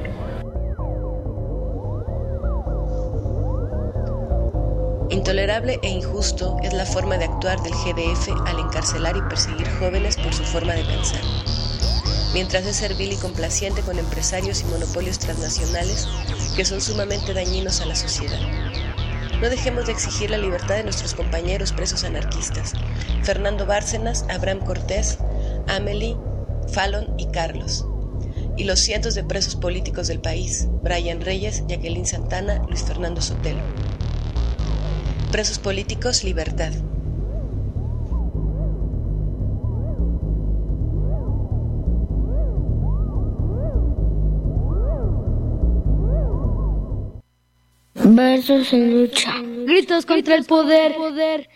Speaker 7: Intolerable e injusto es la forma de actuar del G D F al encarcelar y perseguir jóvenes por su forma de pensar. Mientras es servil y complaciente con empresarios y monopolios transnacionales que son sumamente dañinos a la sociedad. No dejemos de exigir la libertad de nuestros compañeros presos anarquistas, Fernando Bárcenas, Abraham Cortés, Amelie, Fallon y Carlos, y los cientos de presos políticos del país, Brian Reyes, Jacqueline Santana, Luis Fernando Sotelo. Presos políticos, libertad.
Speaker 2: Versos en lucha.
Speaker 1: Gritos contra el poder. poder.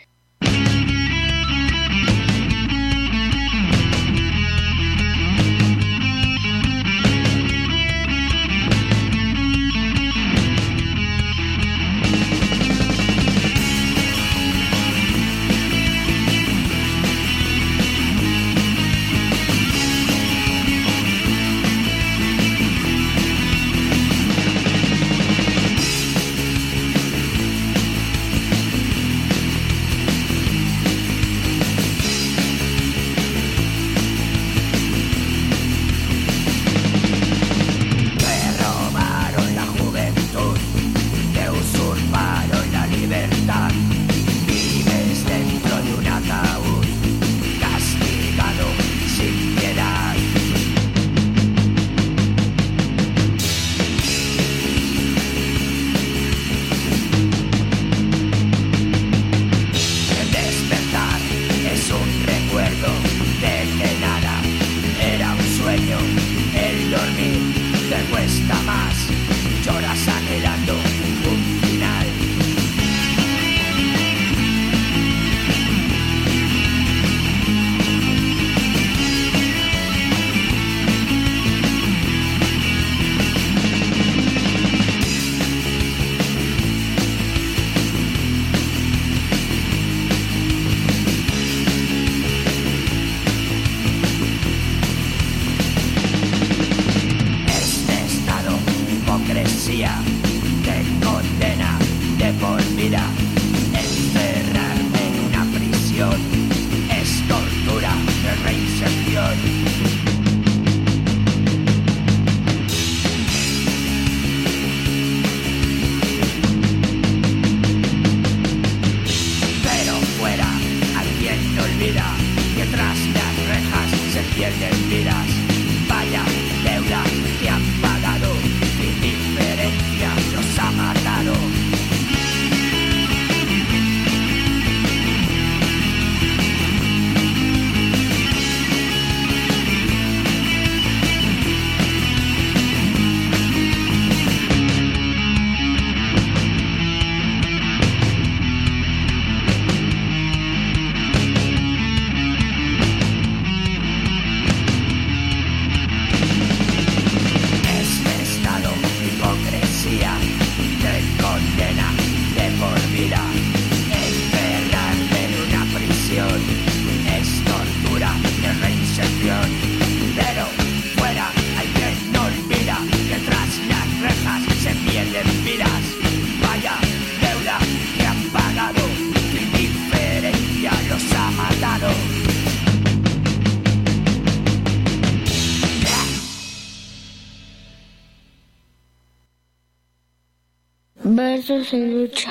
Speaker 2: Versos en lucha.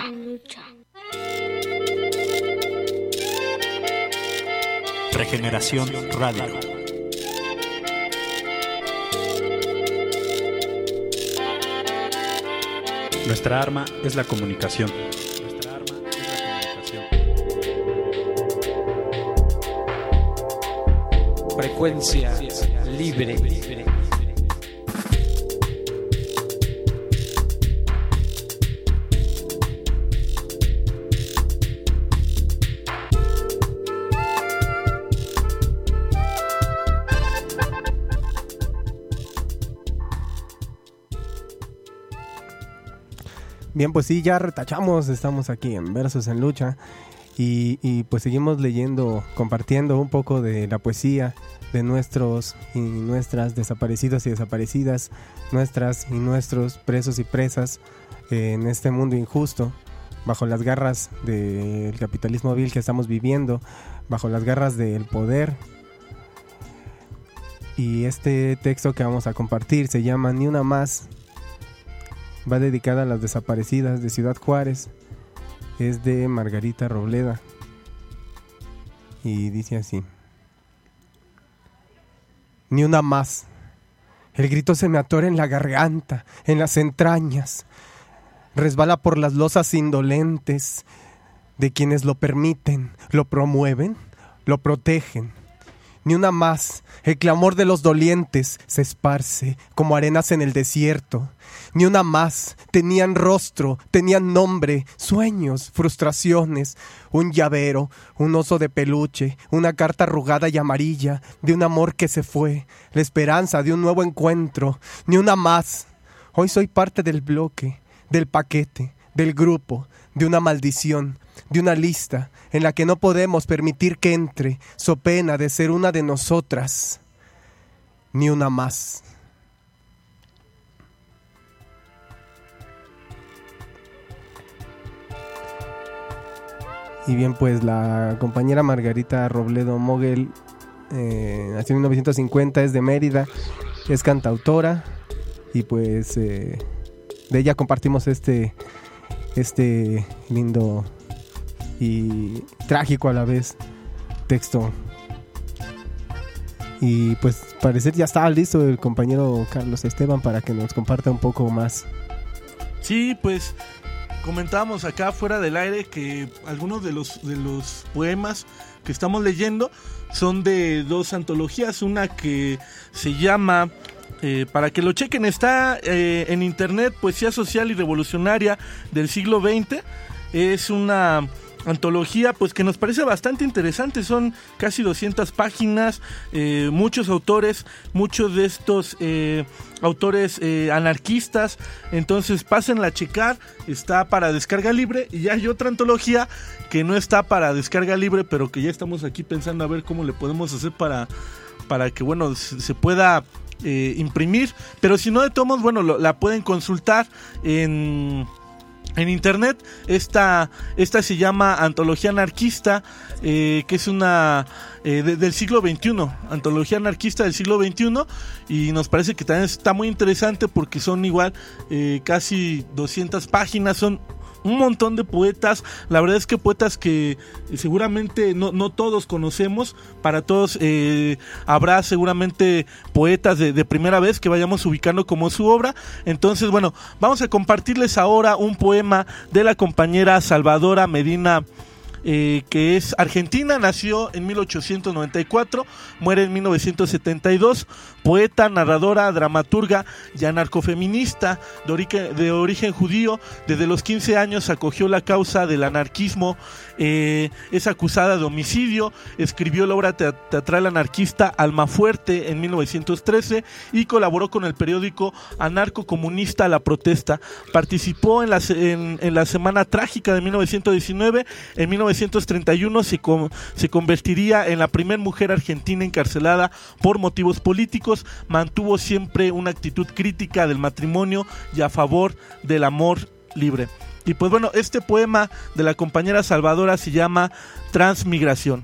Speaker 9: Regeneración Radio. Nuestra arma es la comunicación. Nuestra arma es la comunicación.
Speaker 10: Frecuencia libre.
Speaker 12: Bien, pues sí, ya retachamos, estamos aquí en Versos en Lucha y, y pues seguimos leyendo, compartiendo un poco de la poesía de nuestros y nuestras desaparecidos y desaparecidas, nuestras y nuestros presos y presas eh, en este mundo injusto, bajo las garras del capitalismo vil que estamos viviendo, bajo las garras del poder. Y este texto que vamos a compartir se llama Ni una más. Va dedicada a las desaparecidas de Ciudad Juárez. Es de Margarita Robleda. Y dice así. Ni una más. El grito se me atora en la garganta, en las entrañas. Resbala por las losas indolentes de quienes lo permiten, lo promueven, lo protegen. Ni una más. El clamor de los dolientes se esparce como arenas en el desierto. Ni una más. Tenían rostro, tenían nombre, sueños, frustraciones, un llavero, un oso de peluche, una carta arrugada y amarilla de un amor que se fue, la esperanza de un nuevo encuentro. Ni una más. Hoy soy parte del bloque, del paquete, del grupo, de una maldición, de una lista en la que no podemos permitir que entre, so pena de ser una de nosotras. Ni una más. Y bien, pues la compañera Margarita Robledo Moguel eh, nació en mil novecientos cincuenta, es de Mérida, es cantautora y pues eh, de ella compartimos este este lindo y trágico a la vez texto. Y pues parecer ya estaba listo el compañero Carlos Esteban para que nos comparta un poco más.
Speaker 11: Sí, pues comentábamos acá fuera del aire que algunos de los de los poemas que estamos leyendo son de dos antologías, una que se llama Eh, para que lo chequen, está eh, en internet, Poesía Social y Revolucionaria del siglo veinte. Es una antología pues que nos parece bastante interesante, son casi doscientas páginas, eh, muchos autores, muchos de estos eh, autores eh, anarquistas, entonces pásenla a checar, está para descarga libre. Y ya hay otra antología que no está para descarga libre, pero que ya estamos aquí pensando a ver cómo le podemos hacer para, para que bueno se, se pueda Eh, imprimir, pero si no, de todos modos, bueno, lo, la pueden consultar en, en internet. Esta, esta se llama Antología Anarquista, eh, que es una eh, de, del siglo veintiuno, Antología Anarquista del siglo veintiuno, y nos parece que también está muy interesante porque son igual eh, casi doscientas páginas, son un montón de poetas, la verdad es que poetas que seguramente no, no todos conocemos, para todos eh, habrá seguramente poetas de, de primera vez que vayamos ubicando como su obra. Entonces bueno, vamos a compartirles ahora un poema de la compañera Salvadora Medina, Eh, que es argentina, nació en mil ochocientos noventa y cuatro, muere en mil novecientos setenta y dos, poeta, narradora, dramaturga y anarcofeminista de origen, de origen judío. Desde los quince años acogió la causa del anarquismo, eh, es acusada de homicidio, escribió la obra teatral anarquista Almafuerte en mil novecientos trece y colaboró con el periódico anarcocomunista La Protesta. Participó en la, en, en la Semana Trágica de mil novecientos diecinueve. En mil novecientos treinta y uno se, com- se convertiría en la primera mujer argentina encarcelada por motivos políticos. Mantuvo siempre una actitud crítica del matrimonio y a favor del amor libre. Y pues bueno, este poema de la compañera Salvadora se llama Transmigración.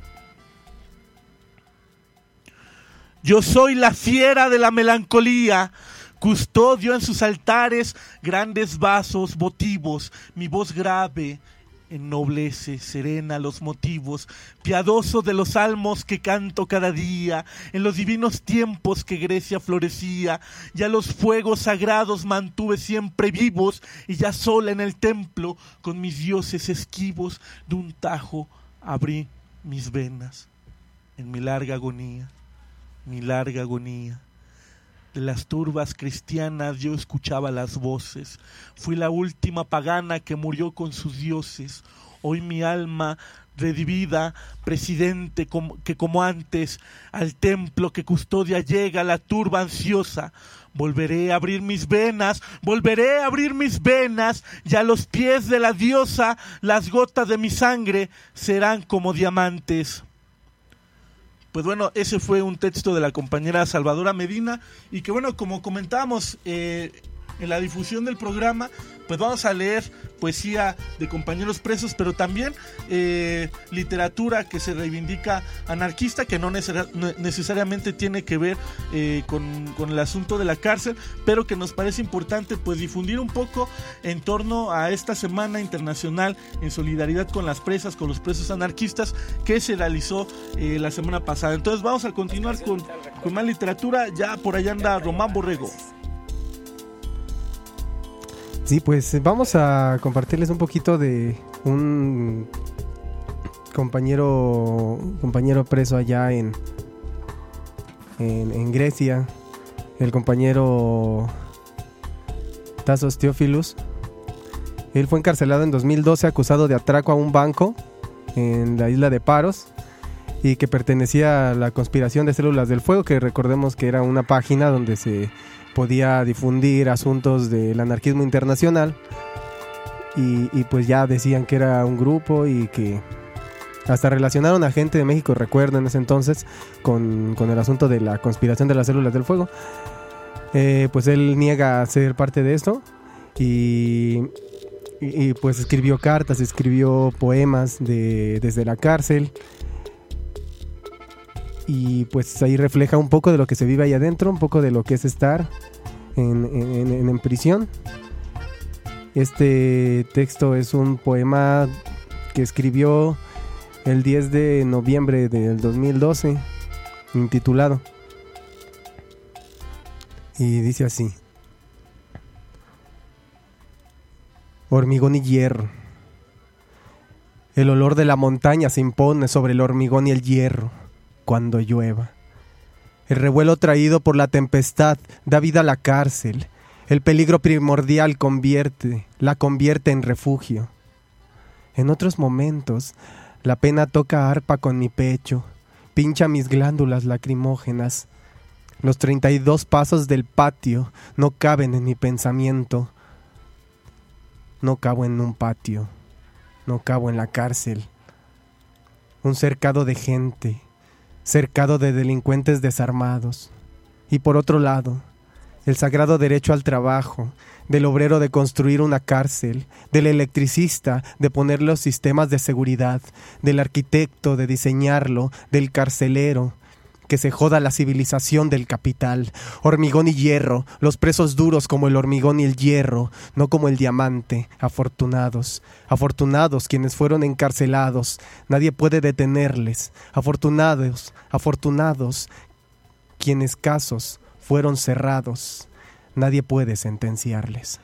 Speaker 11: Yo soy la fiera de la melancolía, custodio en sus altares grandes vasos votivos, mi voz grave ennoblece, serena los motivos, piadoso de los salmos que canto cada día, en los divinos tiempos que Grecia florecía, ya los fuegos sagrados mantuve siempre vivos, y ya sola en el templo, con mis dioses esquivos, de un tajo abrí mis venas, en mi larga agonía, mi larga agonía. De las turbas cristianas yo escuchaba las voces. Fui la última pagana que murió con sus dioses. hoy mi alma redivida, presidente, como, que como antes al templo que custodia llega la turba ansiosa. Volveré a abrir mis venas, volveré a abrir mis venas, y a los pies de la diosa las gotas de mi sangre serán como diamantes. Pues bueno, ese fue un texto de la compañera Salvadora Medina, y que bueno, como comentábamos eh, en la difusión del programa, pues vamos a leer poesía de compañeros presos, pero también eh, literatura que se reivindica anarquista, que no neces- necesariamente tiene que ver eh, con, con el asunto de la cárcel, pero que nos parece importante pues difundir un poco en torno a esta Semana Internacional en solidaridad con las presas, con los presos anarquistas, que se realizó eh, la semana pasada. Entonces vamos a continuar con, con más literatura. Ya por allá anda Román Borrego.
Speaker 12: Sí, pues vamos a compartirles un poquito de un compañero compañero preso allá en, en, en Grecia, el compañero Tassos Theophilus. Él fue encarcelado en dos mil doce acusado de atraco a un banco en la isla de Paros y que pertenecía a la conspiración de Células del Fuego, que recordemos que era una página donde se podía difundir asuntos del anarquismo internacional, y, y pues ya decían que era un grupo y que hasta relacionaron a gente de México, recuerdo en ese entonces, con, con el asunto de la conspiración de las Células del Fuego. Eh, pues él niega ser parte de esto y, y, y pues escribió cartas, escribió poemas de, desde la cárcel. Y pues ahí refleja un poco de lo que se vive ahí adentro, un poco de lo que es estar en, en, en, en prisión. Este texto es un poema que escribió el diez de noviembre del dos mil doce, intitulado, y dice así: hormigón y hierro. El olor de la montaña se impone sobre el hormigón y el hierro cuando llueva. El revuelo traído por la tempestad da vida a la cárcel. El peligro primordial convierte, la convierte en refugio. En otros momentos, la pena toca arpa con mi pecho, pincha mis glándulas lacrimógenas. Los treinta y dos pasos del patio no caben en mi pensamiento. No cabo en un patio, no cabo en la cárcel. Un cercado de gente, cercado de delincuentes desarmados. Y por otro lado, el sagrado derecho al trabajo, del obrero de construir una cárcel, del electricista de poner los sistemas de seguridad, del arquitecto de diseñarlo, del carcelero, que se joda la civilización del capital. Hormigón y hierro, los presos duros como el hormigón y el hierro, no como el diamante. Afortunados, afortunados quienes fueron encarcelados, nadie puede detenerles. Afortunados, afortunados quienes casos fueron cerrados, nadie puede sentenciarles.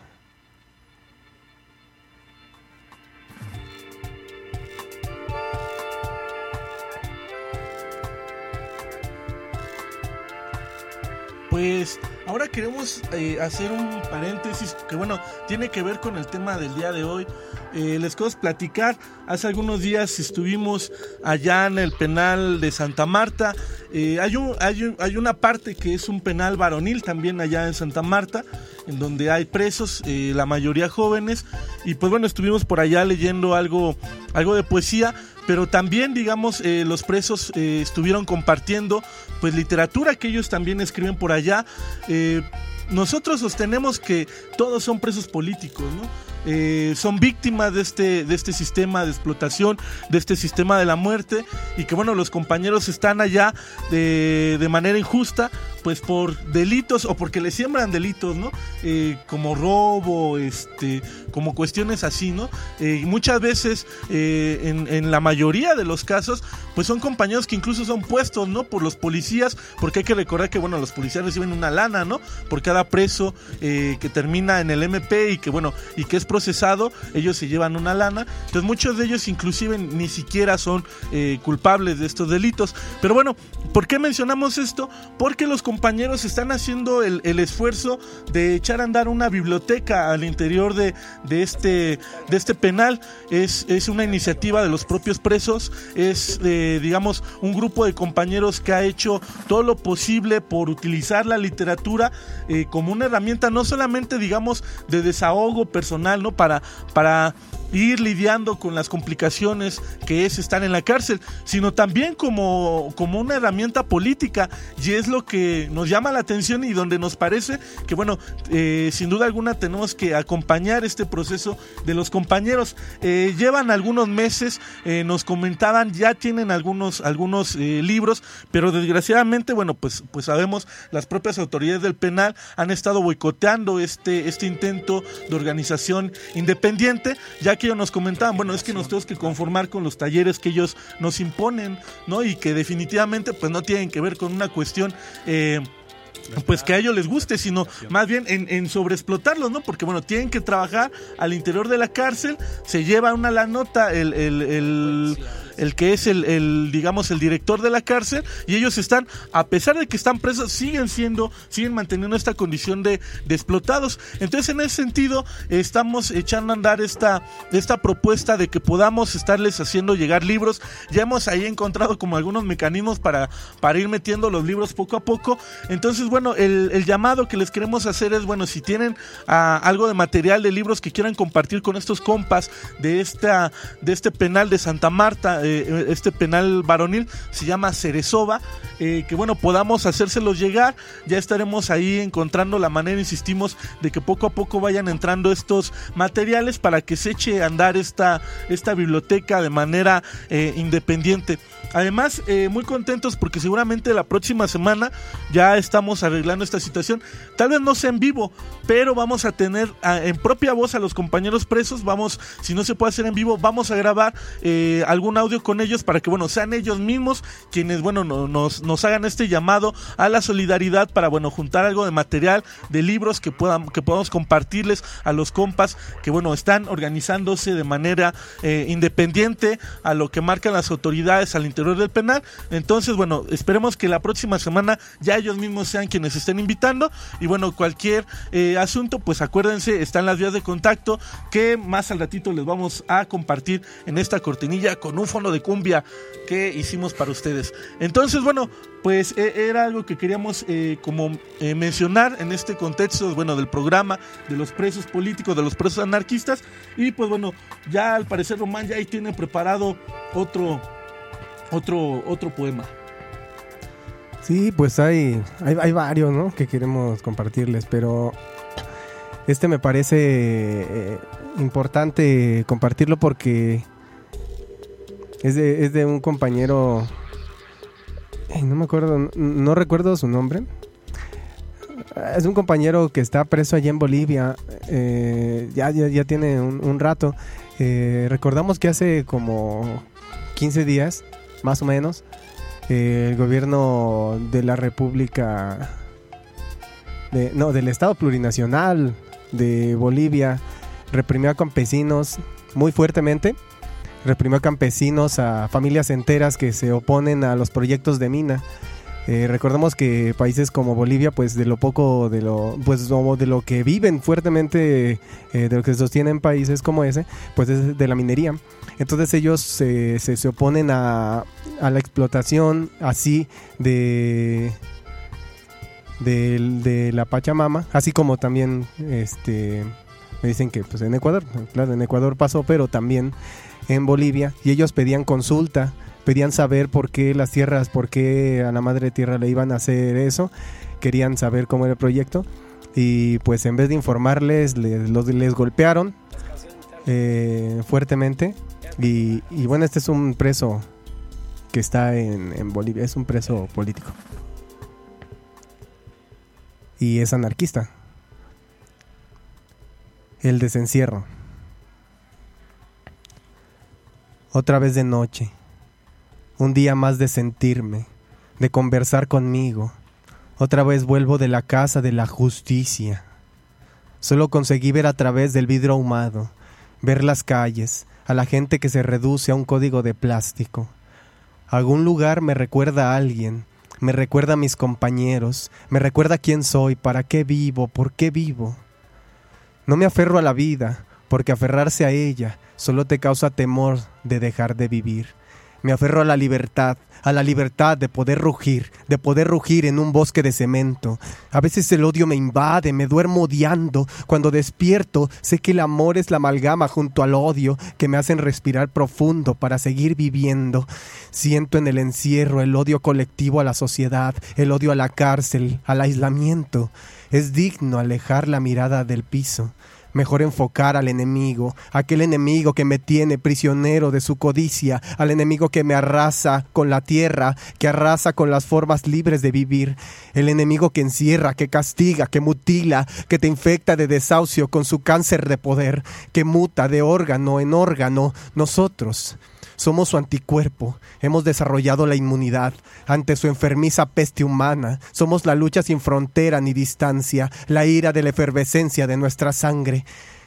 Speaker 11: Pues ahora queremos eh, hacer un paréntesis que bueno, tiene que ver con el tema del día de hoy. Eh, les quiero platicar, hace algunos días estuvimos allá en el penal de Santa Marta. Eh, hay, un, hay, un, hay una parte que es un penal varonil también allá en Santa Marta, en donde hay presos, eh, la mayoría jóvenes, y pues bueno, estuvimos por allá leyendo algo, algo de poesía, pero también, digamos, eh, los presos eh, estuvieron compartiendo pues literatura que ellos también escriben por allá. Eh, nosotros sostenemos que todos son presos políticos, ¿no? Eh, son víctimas de este, de este sistema de explotación, de este sistema de la muerte, y que bueno, los compañeros están allá de, de manera injusta, pues por delitos o porque les siembran delitos, ¿no? Eh, como robo, este, como cuestiones así, ¿no? Eh, muchas veces, eh, en, en la mayoría de los casos, pues son compañeros que incluso son puestos, ¿no? Por los policías, porque hay que recordar que, bueno, los policías reciben una lana, ¿no? Por cada preso eh, que termina en el M P y que, bueno, y que es procesado, ellos se llevan una lana. Entonces muchos de ellos inclusive ni siquiera son eh, culpables de estos delitos. Pero bueno, ¿por qué mencionamos esto? Porque los compañeros están haciendo el, el esfuerzo de echar a andar una biblioteca al interior de, de, este, de este penal. Es, es una iniciativa de los propios presos, es eh, digamos un grupo de compañeros que ha hecho todo lo posible por utilizar la literatura eh, como una herramienta no solamente digamos de desahogo personal, ¿no? Para, para ir lidiando con las complicaciones que es estar en la cárcel, sino también como, como una herramienta política, y es lo que nos llama la atención y donde nos parece que, bueno, eh, sin duda alguna tenemos que acompañar este proceso de los compañeros. Eh, llevan algunos meses, eh, nos comentaban, ya tienen algunos, algunos eh, libros, pero desgraciadamente, bueno, pues, pues sabemos, las propias autoridades del penal han estado boicoteando este, este intento de organización independiente, ya que ellos nos comentaban, bueno, es que nos tenemos que conformar con los talleres que ellos nos imponen, ¿no? Y que definitivamente pues no tienen que ver con una cuestión eh, pues que a ellos les guste, sino más bien en, en sobreexplotarlos, ¿no? Porque bueno, tienen que trabajar al interior de la cárcel, se lleva una la nota el, el, el, el que es el, el, digamos, el director de la cárcel, y ellos están, a pesar de que están presos, siguen siendo, siguen manteniendo esta condición de, de explotados. Entonces, en ese sentido, estamos echando a andar esta, esta propuesta de que podamos estarles haciendo llegar libros. Ya hemos ahí encontrado como algunos mecanismos para, para ir metiendo los libros poco a poco. Entonces, bueno, el, el llamado que les queremos hacer es, bueno, si tienen uh, algo de material de libros que quieran compartir con estos compas de esta, de este penal de Santa Marta, eh, este penal varonil, se llama Ceresova, eh, que bueno, podamos hacérselos llegar. Ya estaremos ahí encontrando la manera, insistimos, de que poco a poco vayan entrando estos materiales para que se eche a andar esta, esta biblioteca de manera eh, independiente. Además, eh, muy contentos porque seguramente la próxima semana ya estamos arreglando esta situación. Tal vez no sea en vivo, pero vamos a tener a, en propia voz a los compañeros presos. Vamos, si no se puede hacer en vivo, vamos a grabar eh, algún audio con ellos para que, bueno, sean ellos mismos quienes, bueno, no, nos, nos hagan este llamado a la solidaridad para, bueno, juntar algo de material, de libros que puedan, que podamos compartirles a los compas que, bueno, están organizándose de manera eh, independiente a lo que marcan las autoridades al interior del penal. Entonces, bueno, esperemos que la próxima semana ya ellos mismos sean quienes estén invitando, y bueno, cualquier eh, asunto, pues acuérdense, están las vías de contacto que más al ratito les vamos a compartir en esta cortinilla con un fondo de cumbia que hicimos para ustedes. Entonces, bueno, pues eh, era algo que queríamos eh, como eh, mencionar en este contexto, bueno, del programa de los presos políticos, de los presos anarquistas. Y pues bueno, ya al parecer Román ya ahí tiene preparado otro otro otro poema.
Speaker 12: Sí, pues hay, hay, hay varios, ¿no?, que queremos compartirles, pero este me parece eh, importante compartirlo porque es de, es de un compañero, eh, no me acuerdo, no, no recuerdo su nombre. Es un compañero que está preso allá en Bolivia, eh, ya, ya, ya tiene un, un rato. Eh, recordamos que hace como quince días, más o menos, eh, el gobierno de la República, de, no, del Estado Plurinacional de Bolivia reprimió a campesinos muy fuertemente. Reprimió a campesinos, a familias enteras que se oponen a los proyectos de mina. Eh, recordemos que países como Bolivia, pues de lo poco, de lo, pues de lo que viven fuertemente, eh, de lo que sostienen países como ese, pues es de la minería. Entonces ellos eh, se, se oponen a, a la explotación así de, de, de la Pachamama, así como también este, me dicen que pues en Ecuador, claro, en Ecuador pasó, pero también en Bolivia, y ellos pedían consulta. Pedían saber por qué las tierras, por qué a la madre tierra le iban a hacer eso. Querían saber cómo era el proyecto. Y pues en vez de informarles, les, los, les golpearon eh, fuertemente. Y, y bueno, este es un preso que está en, en Bolivia. Es un preso político. Y es anarquista. El desencierro. Otra vez de noche. un día más de sentirme, de conversar conmigo. Otra vez vuelvo de la casa de la justicia. Solo conseguí ver a través del vidrio ahumado, ver las calles, a la gente que se reduce a un código de plástico. Algún lugar me recuerda a alguien, me recuerda a mis compañeros, me recuerda quién soy, para qué vivo, por qué vivo. No me aferro a la vida, porque aferrarse a ella solo te causa temor de dejar de vivir. Me aferro a la libertad, a la libertad de poder rugir, de poder rugir en un bosque de cemento. A veces el odio me invade, me duermo odiando. Cuando despierto, sé que el amor es la amalgama junto al odio que me hacen respirar profundo para seguir viviendo. Siento en el encierro el odio colectivo a la sociedad, el odio a la cárcel, al aislamiento. Es digno alejar la mirada del piso. Mejor enfocar al enemigo, aquel enemigo que me tiene prisionero de su codicia, al enemigo que me arrasa con la tierra, que arrasa con las formas libres de vivir, el enemigo que encierra, que castiga, que mutila, que te infecta de desahucio con su cáncer de poder, que muta de órgano en órgano. Nosotros somos su anticuerpo, hemos desarrollado la inmunidad ante su enfermiza peste humana. Somos la lucha sin frontera ni distancia, la ira de la efervescencia de nuestra sangre.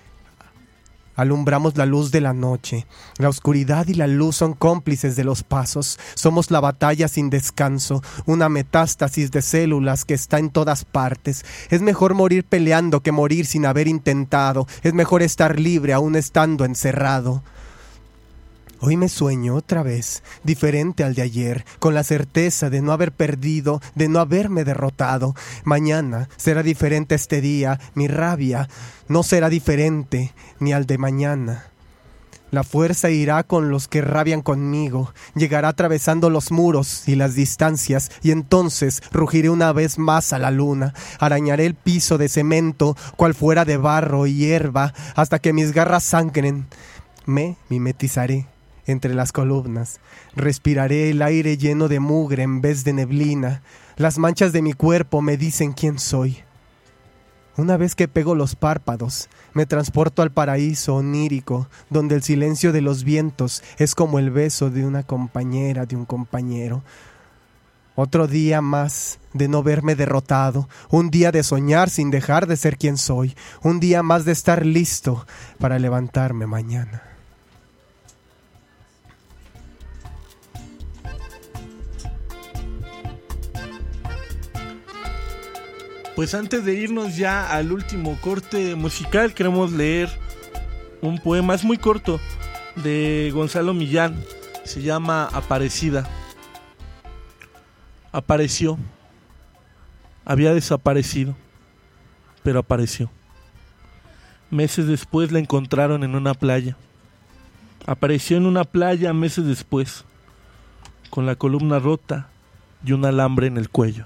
Speaker 12: Alumbramos la luz de la noche. La oscuridad y la luz son cómplices de los pasos. Somos la batalla sin descanso, una metástasis de células que está en todas partes. Es mejor morir peleando que morir sin haber intentado. Es mejor estar libre aún estando encerrado. Hoy me sueño otra vez, diferente al de ayer, con la certeza de no haber perdido, de no haberme derrotado. Mañana será diferente este día, mi rabia no será diferente ni al de mañana. La fuerza irá con los que rabian conmigo, llegará atravesando los muros y las distancias, y entonces rugiré una vez más a la luna, arañaré el piso de cemento, cual fuera de barro y hierba, hasta que mis garras sangren. Me mimetizaré entre las columnas, respiraré el aire lleno de mugre en vez de neblina. Las manchas de mi cuerpo me dicen quién soy. Una vez que pego los párpados, me transporto al paraíso onírico, donde el silencio de los vientos es como el beso de una compañera, de un compañero. Otro día más de no verme derrotado, un día de soñar sin dejar de ser quien soy, un día más de estar listo para levantarme mañana.
Speaker 11: Pues antes de irnos ya al último corte musical, queremos leer un poema, es muy corto, de Gonzalo Millán, se llama Aparecida. Apareció, había desaparecido, pero apareció. Meses después la encontraron en una playa. Apareció en una playa meses después, con la columna rota y un alambre en el cuello.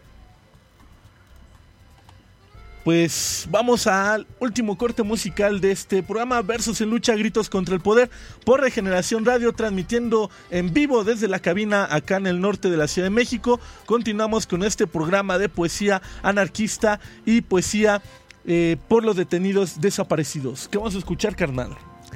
Speaker 11: Pues vamos al último corte musical de este programa, Versos en Lucha, Gritos contra el Poder, por Regeneración Radio, transmitiendo en vivo desde la cabina acá en el norte de la Ciudad de México. Continuamos con este programa de poesía anarquista y poesía eh, por los detenidos desaparecidos. ¿Qué vamos a escuchar, carnal?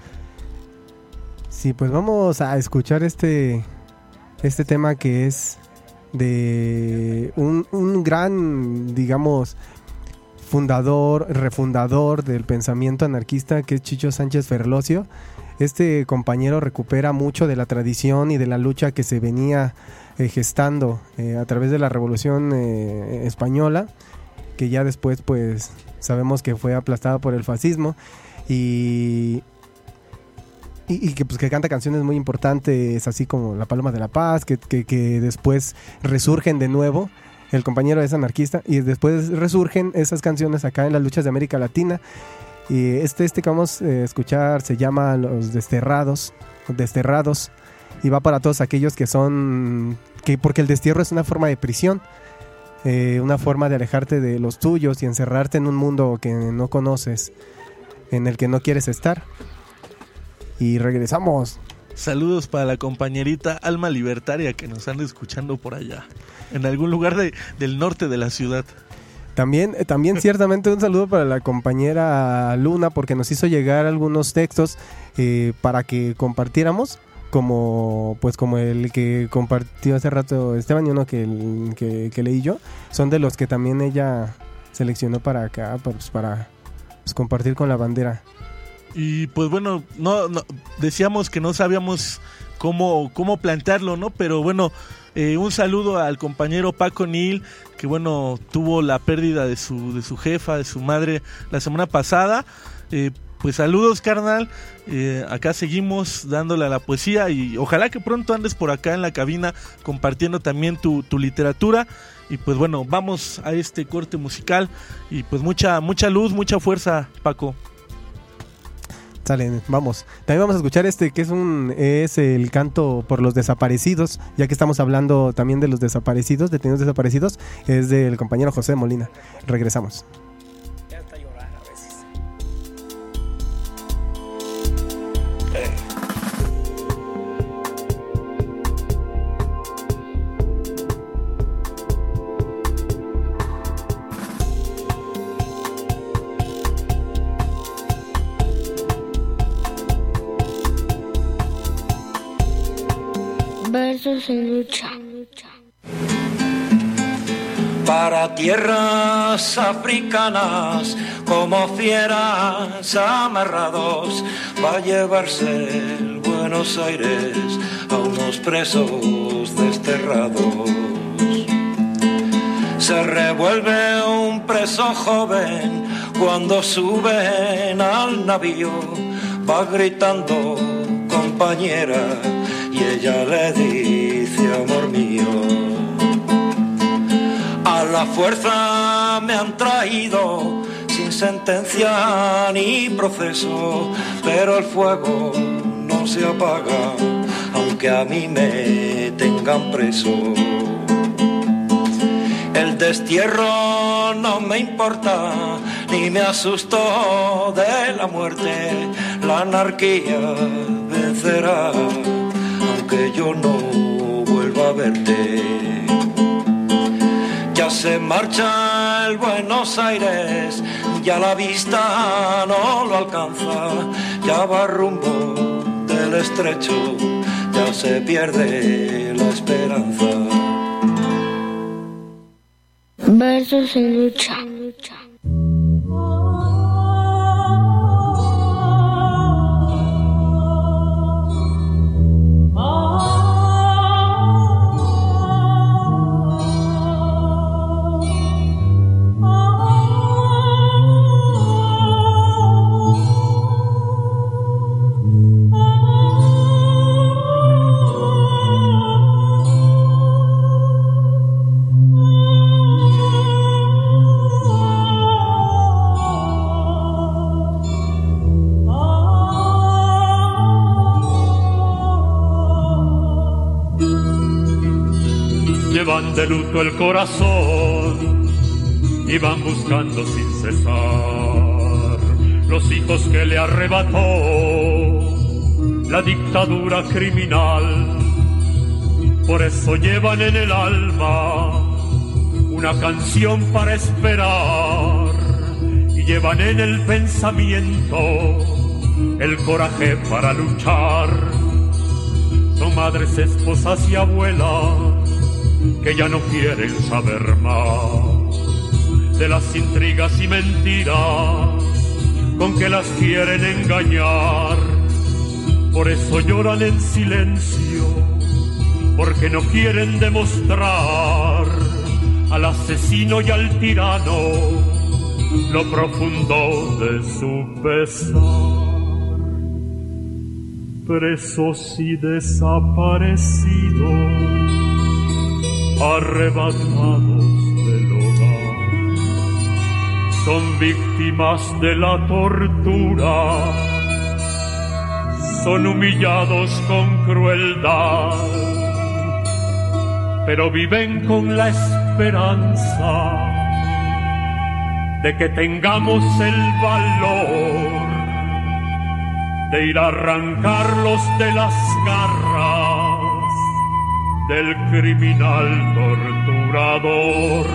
Speaker 12: Sí, pues vamos a escuchar este, este tema que es de un, un gran, digamos, fundador, refundador del pensamiento anarquista, que es Chicho Sánchez Ferlosio. Este compañero recupera mucho de la tradición y de la lucha que se venía eh, gestando eh, a través de la Revolución eh, Española, que ya después pues sabemos que fue aplastada por el fascismo, y, y, y que, pues, que canta canciones muy importantes, así como La Paloma de la Paz, que, que, que después resurgen de nuevo. El compañero es anarquista y después resurgen esas canciones acá en las luchas de América Latina. Y este, este que vamos a escuchar se llama Los Desterrados, Desterrados, y va para todos aquellos que son, que porque el destierro es una forma de prisión, eh, una forma de alejarte de los tuyos y encerrarte en un mundo que no conoces, en el que no quieres estar. Y regresamos.
Speaker 11: Saludos para la compañerita Alma Libertaria que nos anda escuchando por allá, en algún lugar de, del norte de la ciudad.
Speaker 12: También, también ciertamente un saludo para la compañera Luna, porque nos hizo llegar algunos textos eh, para que compartiéramos como pues como el que compartió hace rato Esteban y uno que, el, que, que leí yo, son de los que también ella seleccionó para acá, pues, para pues, compartir con la bandera.
Speaker 11: Y pues bueno, no, no decíamos que no sabíamos cómo, cómo plantearlo, ¿no? Pero bueno, eh, un saludo al compañero Paco Nil, que bueno, tuvo la pérdida de su, de su jefa, de su madre la semana pasada. Eh, pues saludos, carnal. Eh, acá seguimos dándole a la poesía y ojalá que pronto andes por acá en la cabina compartiendo también tu, tu literatura. Y pues bueno, vamos a este corte musical y pues mucha, mucha luz, mucha fuerza, Paco.
Speaker 12: Sale, vamos. También vamos a escuchar este que es un es el canto por los desaparecidos, ya que estamos hablando también de los desaparecidos, detenidos desaparecidos, es del compañero José Molina. Regresamos.
Speaker 10: Ya está llorar a veces.
Speaker 2: Versos en lucha.
Speaker 3: Para tierras africanas, como fieras amarrados, va a llevarse el Buenos Aires a unos presos desterrados. Se revuelve un preso joven cuando suben al navío, va gritando compañera, y ella le dice amor mío. A la fuerza me han traído sin sentencia ni proceso, pero el fuego no se apaga aunque a mí me tengan preso. El destierro no me importa ni me asustó de la muerte, la anarquía vencerá aunque yo no vuelva a verte. Ya se marcha el Buenos Aires, ya la vista no lo alcanza, ya va rumbo del estrecho, ya se pierde la esperanza.
Speaker 2: Versos en lucha.
Speaker 4: Llevan de luto el corazón y van buscando sin cesar los hijos que le arrebató la dictadura criminal. Por eso llevan en el alma una canción para esperar y llevan en el pensamiento el coraje para luchar. Son madres, esposas y abuelas que ya no quieren saber más de las intrigas y mentiras con que las quieren engañar. Por eso lloran en silencio, porque no quieren demostrar al asesino y al tirano lo profundo de su pesar. Presos y desaparecidos, arrebatados del hogar, son víctimas de la tortura, son humillados con crueldad, pero viven con la esperanza de que tengamos el valor de ir a arrancarlos de las garras del criminal torturador.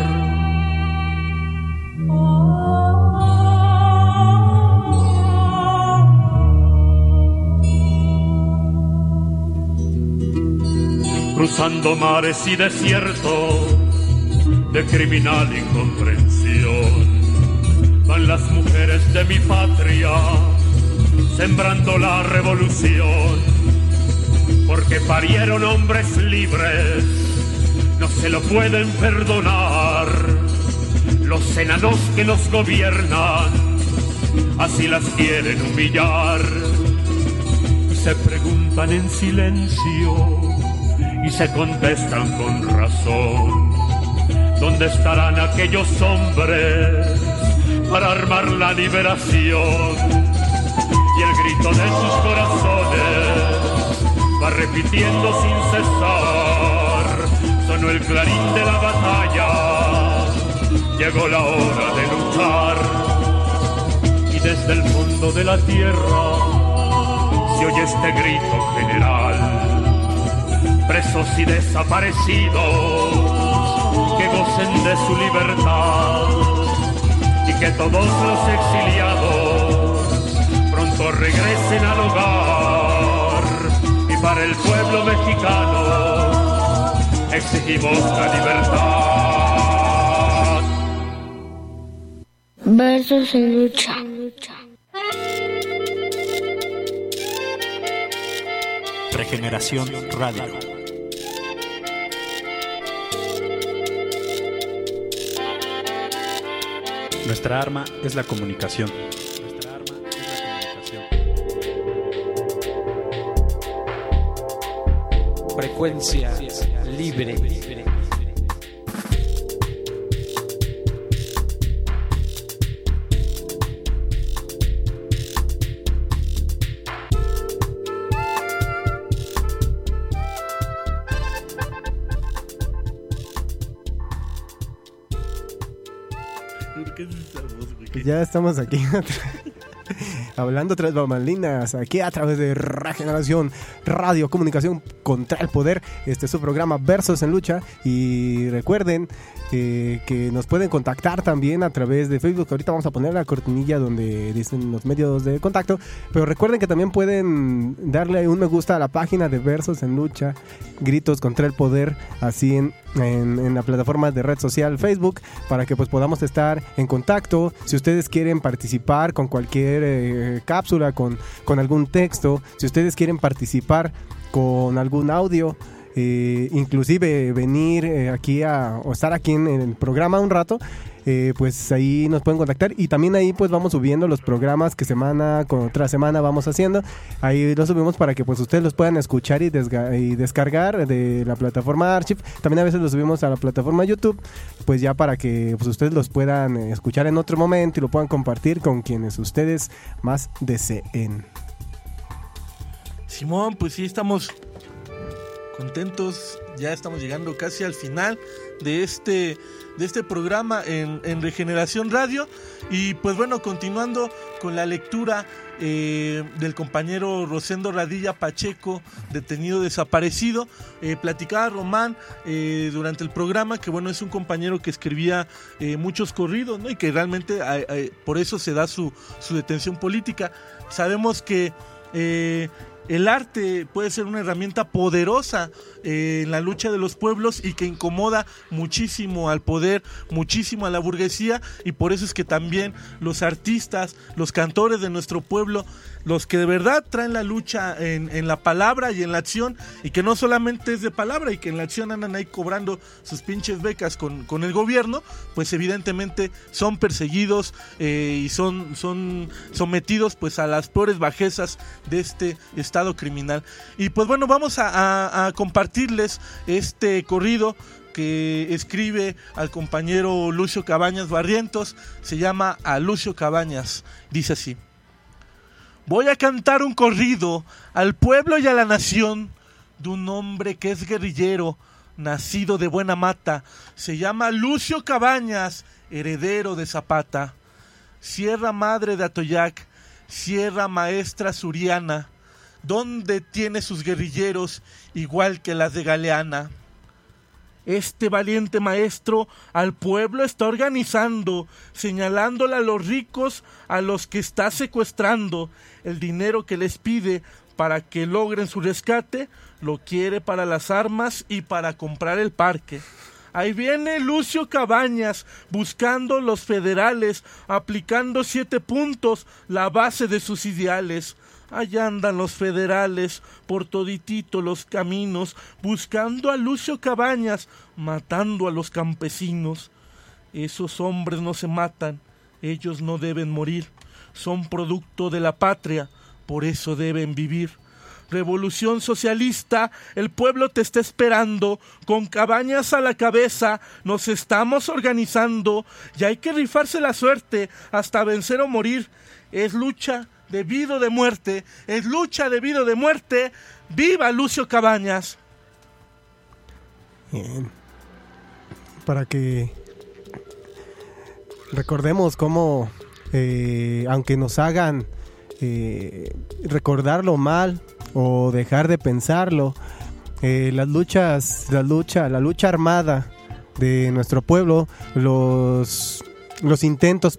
Speaker 4: cruzando mares y desiertos de criminal incomprensión. Van las mujeres de mi patria sembrando la revolución, porque parieron hombres libres, no se lo pueden perdonar. Los enanos que nos gobiernan así las quieren humillar. Y se preguntan en silencio y se contestan con razón: ¿dónde estarán aquellos hombres para armar la liberación? Y el grito de sus corazones va repitiendo sin cesar. Sonó el clarín de la batalla, llegó la hora de luchar. Y desde el fondo de la tierra se oye este grito general: presos y desaparecidos, que gocen de su libertad, y que todos los exiliados pronto regresen al hogar. Y para el pueblo mexicano exigimos la libertad.
Speaker 2: Versos en lucha.
Speaker 9: Regeneración Radio. Nuestra arma es la comunicación. Nuestra arma es la comunicación.
Speaker 5: Frecuencia libre.
Speaker 12: Ya estamos aquí hablando tras bambalinas, aquí a través de Regeneración Radio, comunicación contra el poder. Este es su programa Versos en Lucha. Y recuerden eh, que nos pueden contactar también a través de Facebook. Ahorita vamos a poner la cortinilla donde dicen los medios de contacto, pero recuerden que también pueden darle un me gusta a la página de Versos en Lucha, Gritos contra el Poder, así en, en, en la plataforma de red social Facebook, para que pues podamos estar en contacto. Si ustedes quieren participar con cualquier eh, cápsula, con, con algún texto, si ustedes quieren participar con algún audio, eh, inclusive venir eh, aquí a, o estar aquí en, en el programa un rato, eh, pues ahí nos pueden contactar. Y también ahí pues vamos subiendo los programas que semana con otra semana vamos haciendo. Ahí los subimos para que pues ustedes los puedan escuchar y, desga- y descargar de la plataforma Archive. También a veces los subimos a la plataforma YouTube, pues ya para que pues ustedes los puedan escuchar en otro momento y lo puedan compartir con quienes ustedes más deseen.
Speaker 11: Simón, pues sí, estamos contentos, ya estamos llegando casi al final de este, de este programa en, en Regeneración Radio. Y pues bueno, continuando con la lectura eh, del compañero Rosendo Radilla Pacheco, detenido desaparecido. Eh, platicaba Román eh, durante el programa que bueno, es un compañero que escribía eh, muchos corridos, ¿no? Y que realmente eh, eh, por eso se da su, su detención política. Sabemos que eh, el arte puede ser una herramienta poderosa eh, en la lucha de los pueblos y que incomoda muchísimo al poder, muchísimo a la burguesía, y por eso es que también los artistas, los cantores de nuestro pueblo, los que de verdad traen la lucha en, en la palabra y en la acción, y que no solamente es de palabra y que en la acción andan ahí cobrando sus pinches becas con, con el gobierno, pues evidentemente son perseguidos eh, y son, son sometidos pues a las peores bajezas de este estado criminal. Y pues bueno, vamos a, a, a compartirles este corrido que escribe al compañero Lucio Cabañas Barrientos. Se llama A Lucio Cabañas. Dice así: voy a cantar un corrido al pueblo y a la nación de un hombre que es guerrillero, nacido de buena mata. Se llama Lucio Cabañas, heredero de Zapata. Sierra Madre de Atoyac, Sierra Maestra Suriana, donde tiene sus guerrilleros igual que las de Galeana. Este valiente maestro al pueblo está organizando, señalándole a los ricos a los que está secuestrando. El dinero que les pide para que logren su rescate, lo quiere para las armas y para comprar el parque. Ahí viene Lucio Cabañas buscando los federales, aplicando siete puntos, la base de sus ideales. Allá andan los federales por toditito los caminos, buscando a Lucio Cabañas, matando a los campesinos. Esos hombres no se matan, ellos no deben morir, son producto de la patria, por eso deben vivir. Revolución socialista, el pueblo te está esperando, con Cabañas a la cabeza, nos estamos organizando, y hay que rifarse la suerte hasta vencer o morir. Es lucha de vida o de muerte, es lucha de vida o de muerte. ¡Viva Lucio Cabañas!
Speaker 12: Bien. Para que recordemos cómo, eh, aunque nos hagan eh, recordarlo mal o dejar de pensarlo, eh, las luchas, la lucha, la lucha armada de nuestro pueblo, los, los intentos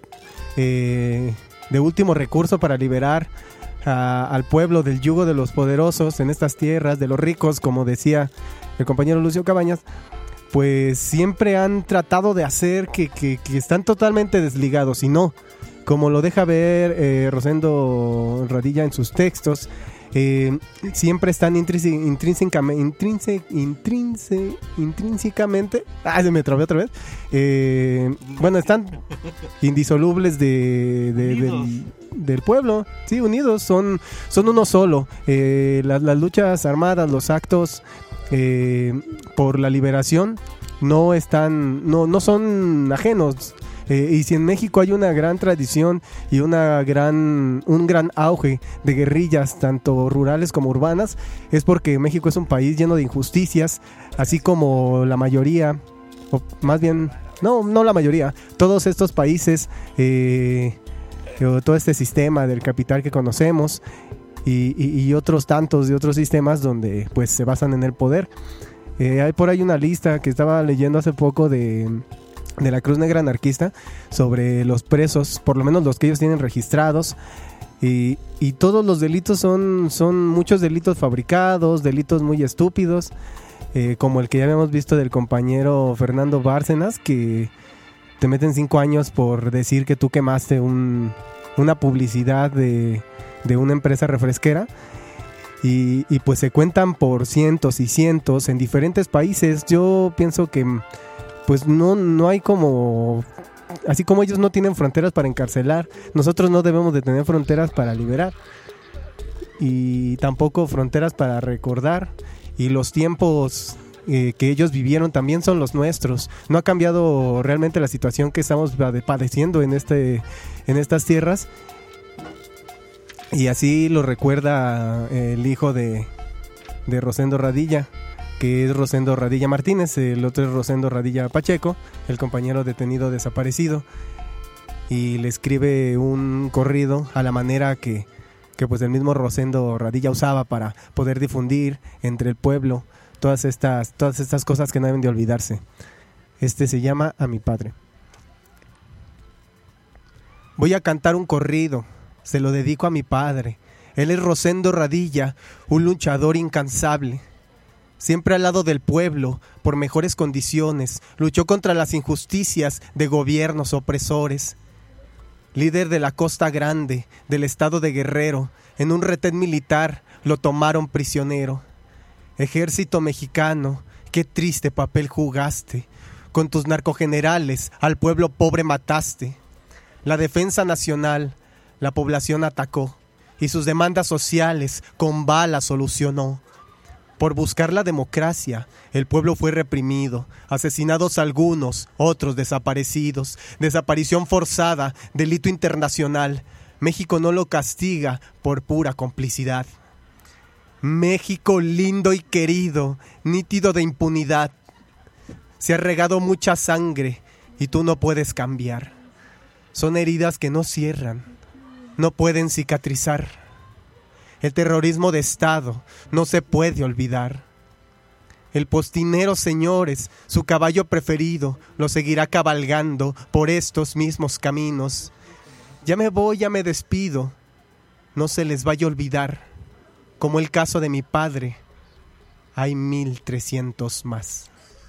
Speaker 12: eh, de último recurso para liberar a, al pueblo del yugo de los poderosos en estas tierras, de los ricos, como decía el compañero Lucio Cabañas, pues siempre han tratado de hacer que, que, que están totalmente desligados, y no, como lo deja ver eh, Rosendo Radilla en sus textos, eh, siempre están intrínsecamente, intrínse, intrínse, intrínsecamente, ah, se me trabé otra vez, eh, bueno, están indisolubles de, de, del, del pueblo, sí, unidos, son, son uno solo. Eh, las, las luchas armadas, los actos eh, por la liberación no están, no, no son ajenos. Eh, y si en México hay una gran tradición y una gran, un gran auge de guerrillas, tanto rurales como urbanas, es porque México es un país lleno de injusticias, así como la mayoría, o más bien, no, no la mayoría, todos estos países, eh, todo este sistema del capital que conocemos y, y, y otros tantos de otros sistemas donde pues se basan en el poder. Eh, hay por ahí una lista que estaba leyendo hace poco de... de la Cruz Negra Anarquista sobre los presos, por lo menos los que ellos tienen registrados, y, y todos los delitos son, son muchos delitos fabricados, delitos muy estúpidos, eh, como el que ya habíamos visto del compañero Fernando Bárcenas, que te meten cinco años por decir que tú quemaste un, una publicidad de, de una empresa refresquera. Y, y pues se cuentan por cientos y cientos en diferentes países. Yo pienso que pues no, no hay como, así como ellos no tienen fronteras para encarcelar, nosotros no debemos de tener fronteras para liberar, y tampoco fronteras para recordar, y los tiempos eh, que ellos vivieron también son los nuestros. No ha cambiado realmente la situación que estamos padeciendo en, este, en estas tierras, y así lo recuerda el hijo de, de Rosendo Radilla, que es Rosendo Radilla Martínez, el otro es Rosendo Radilla Pacheco, el compañero detenido desaparecido, y le escribe un corrido a la manera que, que pues el mismo Rosendo Radilla usaba para poder difundir entre el pueblo todas estas, todas estas cosas que no deben de olvidarse. Este se llama A mi padre. Voy a cantar un corrido, se lo dedico a mi padre. Él es Rosendo Radilla, un luchador incansable. Siempre al lado del pueblo, por mejores condiciones, luchó contra las injusticias de gobiernos opresores. Líder de la Costa Grande, del estado de Guerrero, en un retén militar lo tomaron prisionero. Ejército mexicano, qué triste papel jugaste. Con tus narcogenerales al pueblo pobre mataste. La defensa nacional, la población atacó, y sus demandas sociales con balas solucionó. Por buscar la democracia, el pueblo fue reprimido, asesinados algunos, otros desaparecidos, desaparición forzada, delito internacional. México no lo castiga por pura complicidad. México lindo y querido, nítido de impunidad. Se ha regado mucha sangre y tú no puedes cambiar. Son heridas que no cierran, no pueden cicatrizar. El terrorismo de Estado no se puede olvidar. El postinero, señores, su caballo preferido, lo seguirá cabalgando por estos mismos caminos. Ya me voy, ya me despido. No se les vaya a olvidar como el caso de mi padre, hay mil trescientos más.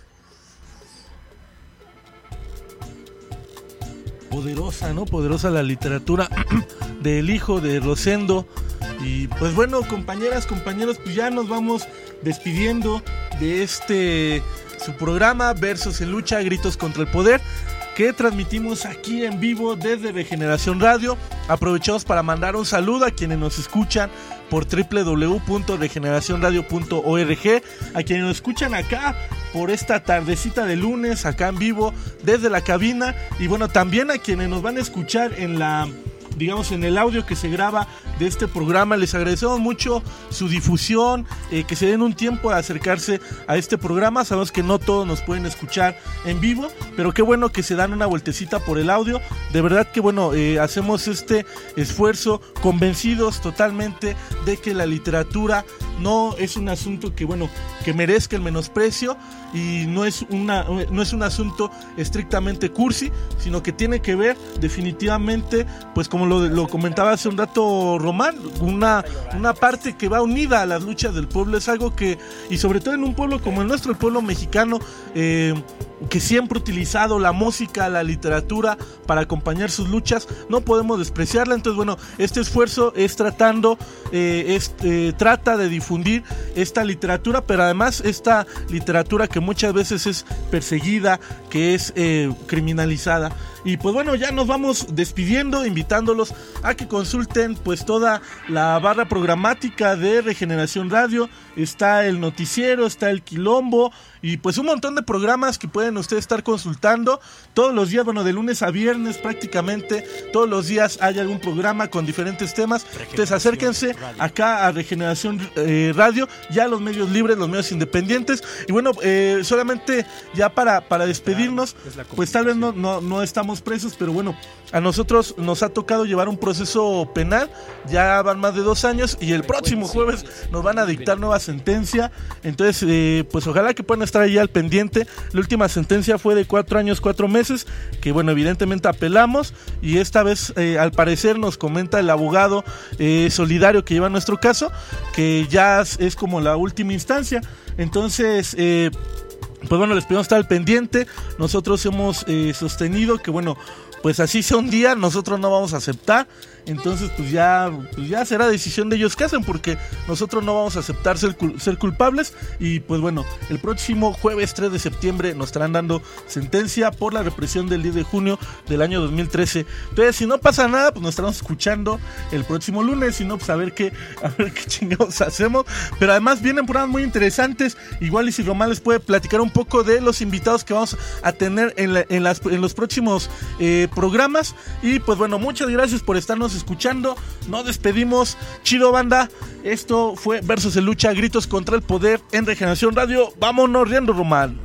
Speaker 11: Poderosa, ¿no? Poderosa la literatura del hijo de Rosendo. Y pues bueno, compañeras, compañeros, pues ya nos vamos despidiendo de este su programa Versos en Lucha, Gritos contra el Poder, que transmitimos aquí en vivo desde Regeneración Radio. Aprovechamos para mandar un saludo a quienes nos escuchan por doble u doble u doble u punto regeneración radio punto org, a quienes nos escuchan acá por esta tardecita de lunes, acá en vivo desde la cabina, y bueno, también a quienes nos van a escuchar en la, digamos, en el audio que se graba de este programa. Les agradecemos mucho su difusión, eh, que se den un tiempo de acercarse a este programa. Sabemos que no todos nos pueden escuchar en vivo, pero qué bueno que se dan una vueltecita por el audio. De verdad que bueno, eh, hacemos este esfuerzo convencidos totalmente de que la literatura no es un asunto que bueno, que merezca el menosprecio, y no es una no es un asunto estrictamente cursi, sino que tiene que ver definitivamente, pues como lo, lo comentaba hace un rato Román, una, una parte que va unida a las luchas del pueblo. Es algo que, y sobre todo en un pueblo como el nuestro, el pueblo mexicano, eh, que siempre ha utilizado la música, la literatura para acompañar sus luchas, no podemos despreciarla. Entonces bueno, este esfuerzo es tratando, eh, es, eh, trata de difundir esta literatura, pero además esta literatura que muchas veces es perseguida, que es eh, criminalizada. Y pues bueno, ya nos vamos despidiendo, invitándolos a que consulten pues toda la barra programática de Regeneración Radio. Está el noticiero, está el quilombo, y pues un montón de programas que pueden ustedes estar consultando todos los días. Bueno, de lunes a viernes prácticamente todos los días hay algún programa con diferentes temas. Entonces acérquense acá a Regeneración eh, Radio, ya los medios libres, los medios independientes. Y bueno, eh, solamente ya para, para despedirnos, pues tal vez no, no, no estamos presos, pero bueno, a nosotros nos ha tocado llevar un proceso penal. Ya van más de dos años y el próximo jueves nos van a dictar nueva sentencia. Entonces eh, pues ojalá que puedan estar ahí al pendiente. La última sentencia fue de cuatro años, cuatro meses, que bueno, evidentemente apelamos, y esta vez eh, al parecer nos comenta el abogado eh, solidario que lleva nuestro caso, que ya es como la última instancia. Entonces eh, pues bueno, les pedimos estar al pendiente. Nosotros hemos eh, sostenido que bueno, pues así sea un día, nosotros no vamos a aceptar. Entonces pues ya, pues ya será decisión de ellos qué hacen, porque nosotros no vamos a aceptar ser, ser culpables. Y pues bueno, el próximo jueves tres de septiembre nos estarán dando sentencia por la represión del diez de junio del año dos mil trece. Entonces si no pasa nada, pues nos estaremos escuchando el próximo lunes. Si no, pues a ver qué, a ver qué chingados hacemos. Pero además vienen programas muy interesantes. Igual y si Román les puede platicar un poco de los invitados que vamos a tener en, la, en, las, en los próximos eh, programas. Y pues bueno, muchas gracias por estarnos escuchando. Nos despedimos. Chido, banda. Esto fue Versos en Lucha, Gritos contra el Poder en Regeneración Radio. Vámonos riendo, Román.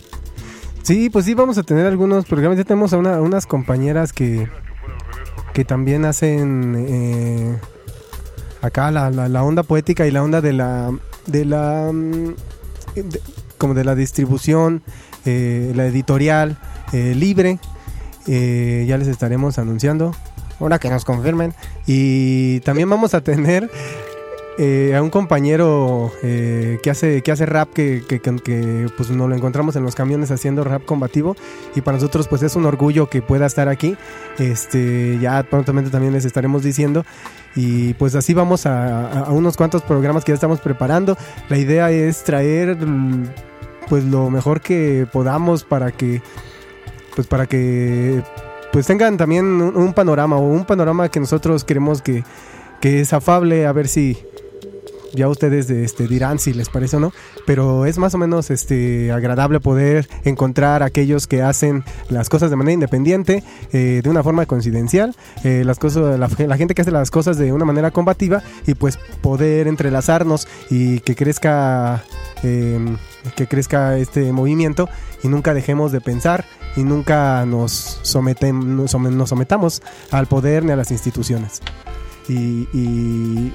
Speaker 12: Sí, pues sí, vamos a tener algunos programas. Ya tenemos a una, unas compañeras que que también hacen eh, acá la, la, la onda poética y la onda de la de la de, como de la distribución, eh, la editorial eh, libre. Eh, ya les estaremos anunciando ahora que nos confirmen. Y también vamos a tener eh, a un compañero eh, que hace que hace rap, que, que, que, que pues nos lo encontramos en los camiones haciendo rap combativo, y para nosotros pues es un orgullo que pueda estar aquí. Este, ya prontamente también les estaremos diciendo. Y pues así vamos a, a unos cuantos programas que ya estamos preparando. La idea es traer pues lo mejor que podamos para que pues para que pues tengan también un, un panorama, o un panorama que nosotros queremos que, que es afable. A ver si ya ustedes este, dirán si les parece o no, pero es más o menos este, agradable poder encontrar a aquellos que hacen las cosas de manera independiente, eh, de una forma coincidencial, eh, las cosas, la, la gente que hace las cosas de una manera combativa, y pues poder entrelazarnos y que crezca eh, que crezca este movimiento, y nunca dejemos de pensar y nunca nos, sometem, nos, nos sometamos al poder ni a las instituciones. Y, y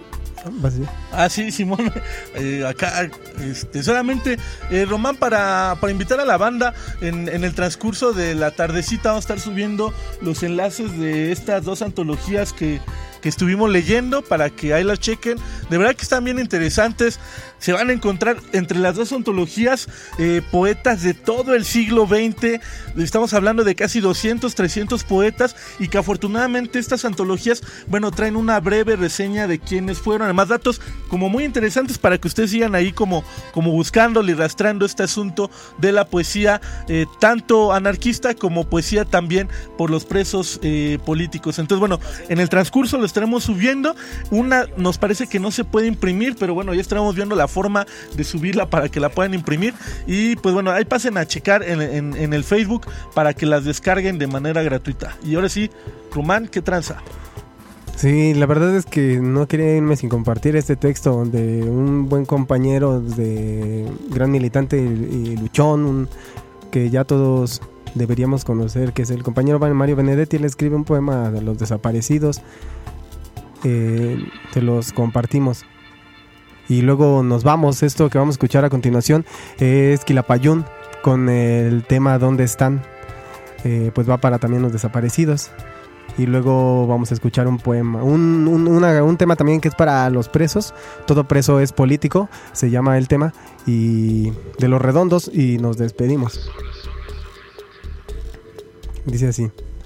Speaker 11: Ah, sí, Simón, eh, acá este, solamente eh, Román, para, para invitar a la banda, en, en el transcurso de la tardecita vamos a estar subiendo los enlaces de estas dos antologías que, que estuvimos leyendo para que ahí las chequen. De verdad que están bien interesantes. Se van a encontrar entre las dos antologías eh, poetas de todo el siglo veinte. Estamos hablando de casi doscientos, trescientos poetas, y que afortunadamente estas antologías, bueno, traen una breve reseña de quiénes fueron. Además, datos como muy interesantes para que ustedes sigan ahí como, como buscándole y rastreando este asunto de la poesía, eh, tanto anarquista como poesía también por los presos eh, políticos. Entonces, bueno, en el transcurso lo estaremos subiendo. Una nos parece que no se puede imprimir, pero bueno, ya estaremos viendo la forma de subirla para que la puedan imprimir. Y pues bueno, ahí pasen a checar en, en, en el Facebook para que las descarguen de manera gratuita. Y ahora sí, Rumán, ¿qué tranza?
Speaker 12: Sí, la verdad es que no quería irme sin compartir este texto de un buen compañero, de gran militante y luchón, un, que ya todos deberíamos conocer, que es el compañero Mario Benedetti. Él escribe un poema de los desaparecidos, eh, te los compartimos y luego nos vamos. Esto que vamos a escuchar a continuación es Quilapayún con el tema ¿Dónde están? Eh, pues va para también los desaparecidos. Y luego vamos a escuchar un poema, un, un, una, un tema también que es para los presos. Todo preso es político, se llama el tema, y de Los Redondos, y nos despedimos. Dice así: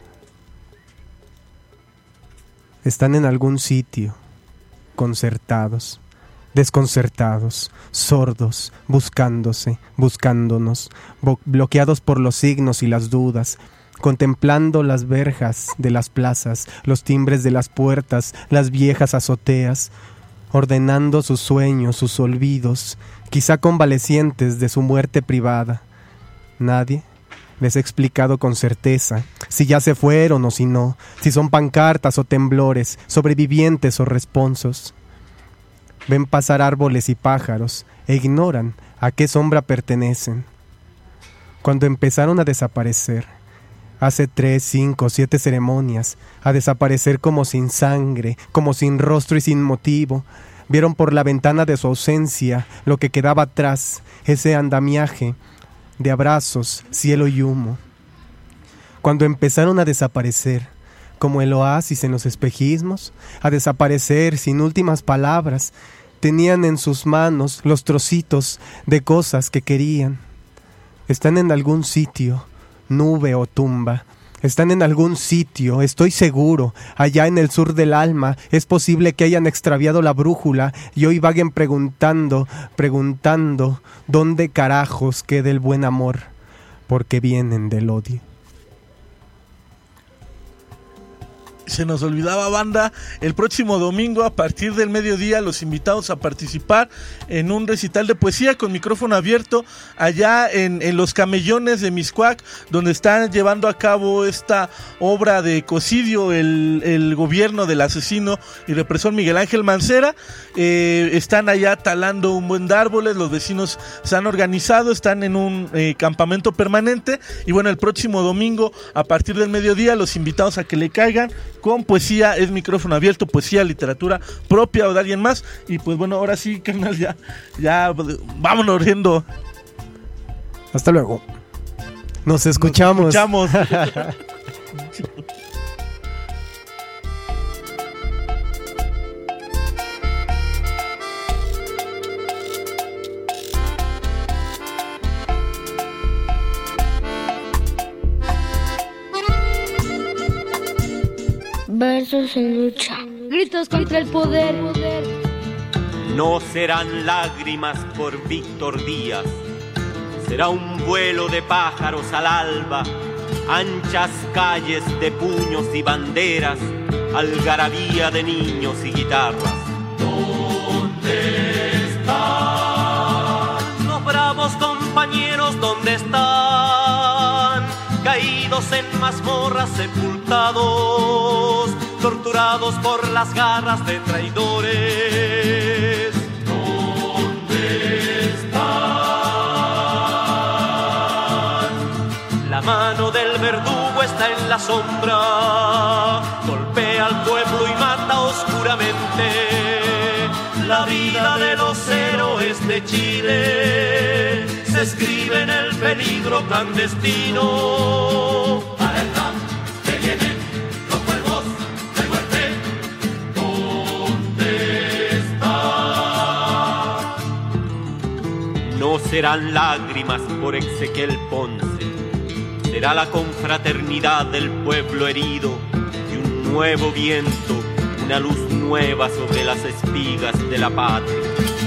Speaker 12: están en algún sitio, concertados, desconcertados, sordos, buscándose, buscándonos, bo- bloqueados por los signos y las dudas, contemplando las verjas de las plazas, los timbres de las puertas, las viejas azoteas, ordenando sus sueños, sus olvidos, quizá convalecientes de su muerte privada. Nadie les ha explicado con certeza si ya se fueron o si no, si son pancartas o temblores, sobrevivientes o responsos. Ven pasar árboles y pájaros e ignoran a qué sombra pertenecen. Cuando empezaron a desaparecer, hace tres, cinco, siete ceremonias, a desaparecer como sin sangre, como sin rostro y sin motivo, vieron por la ventana de su ausencia lo que quedaba atrás, ese andamiaje de abrazos, cielo y humo. Cuando empezaron a desaparecer, como el oasis en los espejismos, a desaparecer sin últimas palabras, tenían en sus manos los trocitos de cosas que querían. Están en algún sitio, nube o tumba, están en algún sitio, estoy seguro, allá en el sur del alma. Es posible que hayan extraviado la brújula y hoy vaguen preguntando, preguntando, ¿dónde carajos queda el buen amor? Porque vienen del odio.
Speaker 11: Se nos olvidaba, banda, el próximo domingo a partir del mediodía los invitamos a participar en un recital de poesía con micrófono abierto allá en, en los Camellones de Mixcoac, donde están llevando a cabo esta obra de ecocidio el, el gobierno del asesino y represor Miguel Ángel Mancera. Eh, están allá talando un buen de árboles, los vecinos se han organizado, están en un eh, campamento permanente, y bueno, el próximo domingo a partir del mediodía los invitamos a que le caigan con poesía, es micrófono abierto, poesía, literatura propia o de alguien más. Y pues bueno, ahora sí, carnal, ya, ya vámonos riendo.
Speaker 12: Hasta luego. Nos escuchamos.
Speaker 11: Nos escuchamos.
Speaker 2: Versos en lucha.
Speaker 1: Gritos contra el poder.
Speaker 6: No serán lágrimas por Víctor Díaz, será un vuelo de pájaros al alba, anchas calles de puños y banderas, algarabía de niños y guitarras. ¿Dónde están los bravos compañeros? ¿Dónde están? Caídos en mazmorras, sepultados, torturados por las garras de traidores. ¿Dónde están? La mano del verdugo está en la sombra, golpea al pueblo y mata oscuramente. La vida de los héroes de Chile se escribe en el peligro clandestino.
Speaker 3: Alerta, que vienen los cuervos de muerte.
Speaker 6: serán lágrimas por Ezequiel Ponce, será la confraternidad del pueblo herido y un nuevo viento, una luz nueva sobre las espigas de la patria.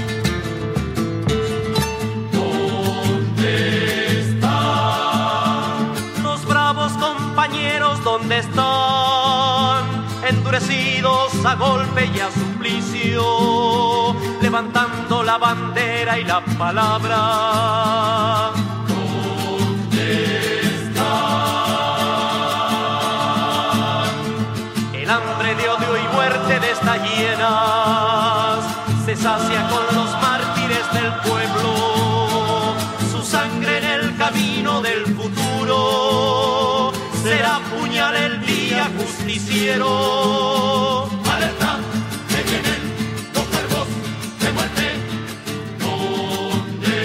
Speaker 6: ¿Dónde están los bravos compañeros? ¿Dónde están? Endurecidos a golpe y a suplicio, levantando la bandera y la palabra. ¿Dónde están? El hambre de odio y muerte de estas hienas se sacia con los mártires del pueblo. Su sangre en el camino del futuro será puñal el día justiciero. ¡Alerta! ¡Que vienen los cuervos de muerte! ¿Dónde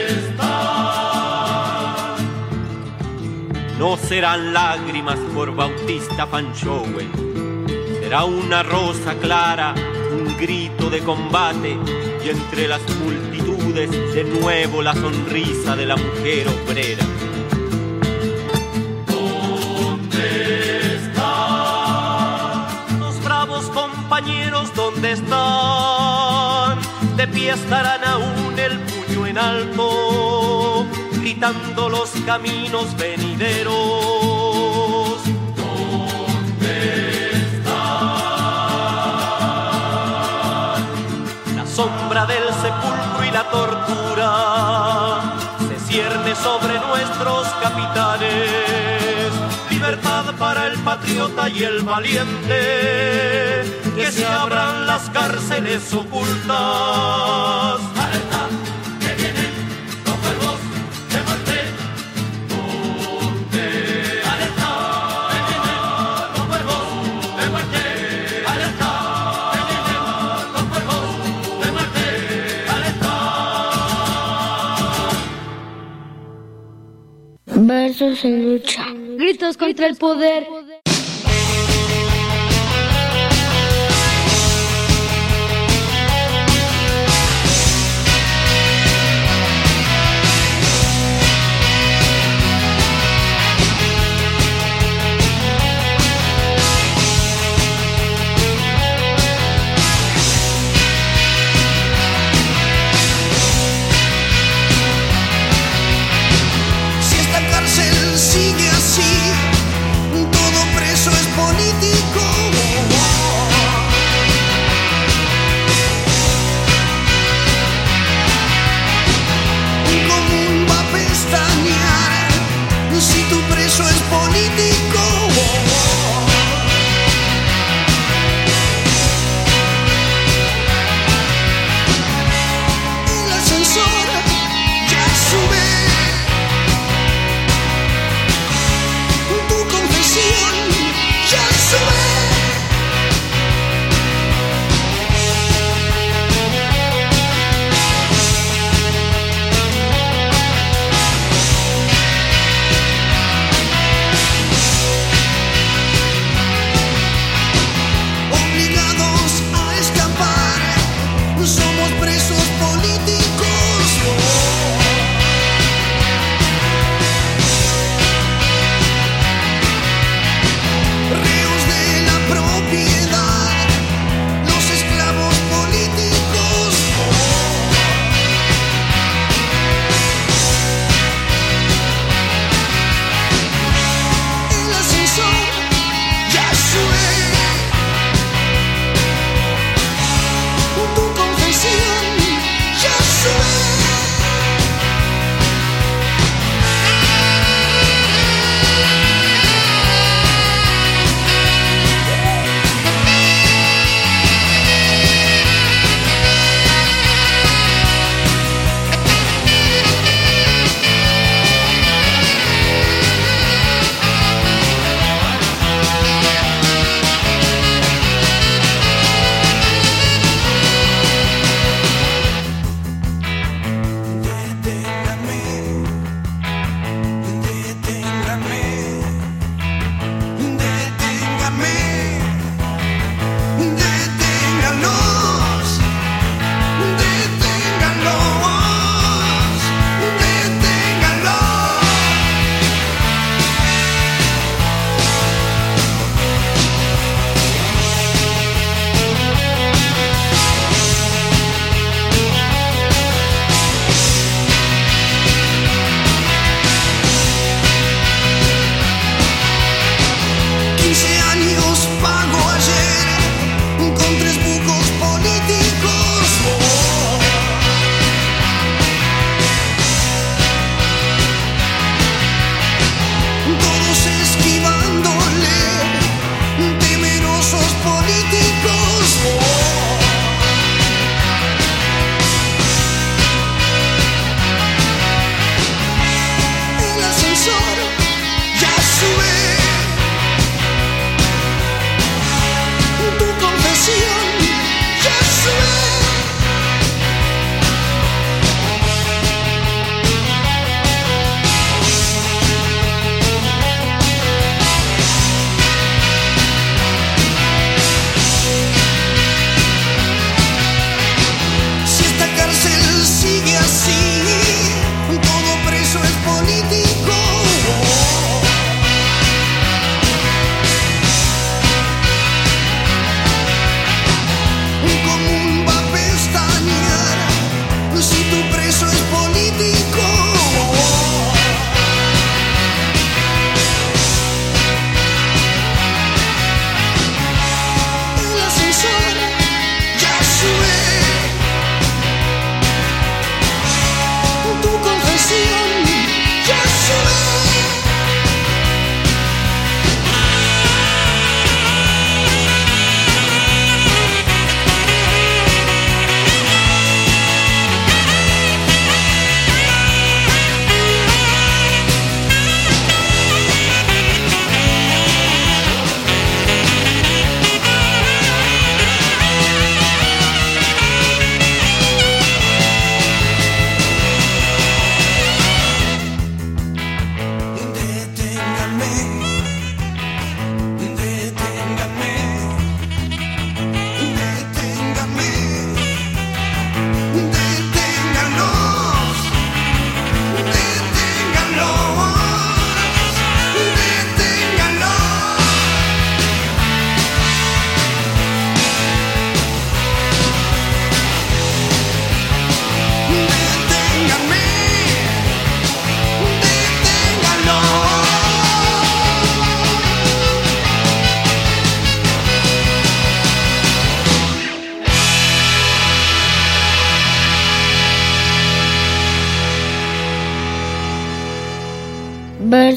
Speaker 6: están? No serán lágrimas por Bautista Panchowe, será una rosa clara, un grito de combate, y entre las multitudes de nuevo la sonrisa de la mujer obrera. Compañeros, ¿dónde están? De pie estarán aún, el puño en alto, gritando los caminos venideros. ¿Dónde están? La sombra del sepulcro y la tortura se cierne sobre nuestros capitanes. Libertad para el patriota y el valiente, que se abran las cárceles ocultas. ¡Alerta! ¡Que vienen los cuervos de muerte! ¿Dónde? ¡Alerta! ¡Que vienen los cuervos de muerte! ¡Alerta! ¡Que vienen los cuervos de muerte! ¡Alerta!
Speaker 2: Versos en lucha.
Speaker 1: Gritos contra el poder.
Speaker 3: Si esta cárcel sigue así, todo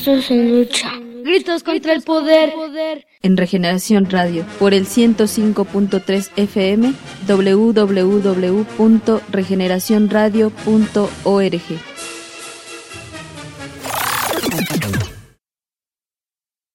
Speaker 2: Versos en lucha.
Speaker 1: Gritos contra el poder.
Speaker 8: En Regeneración Radio, por el ciento cinco punto tres F M, doble u doble u doble u punto regeneración radio punto org.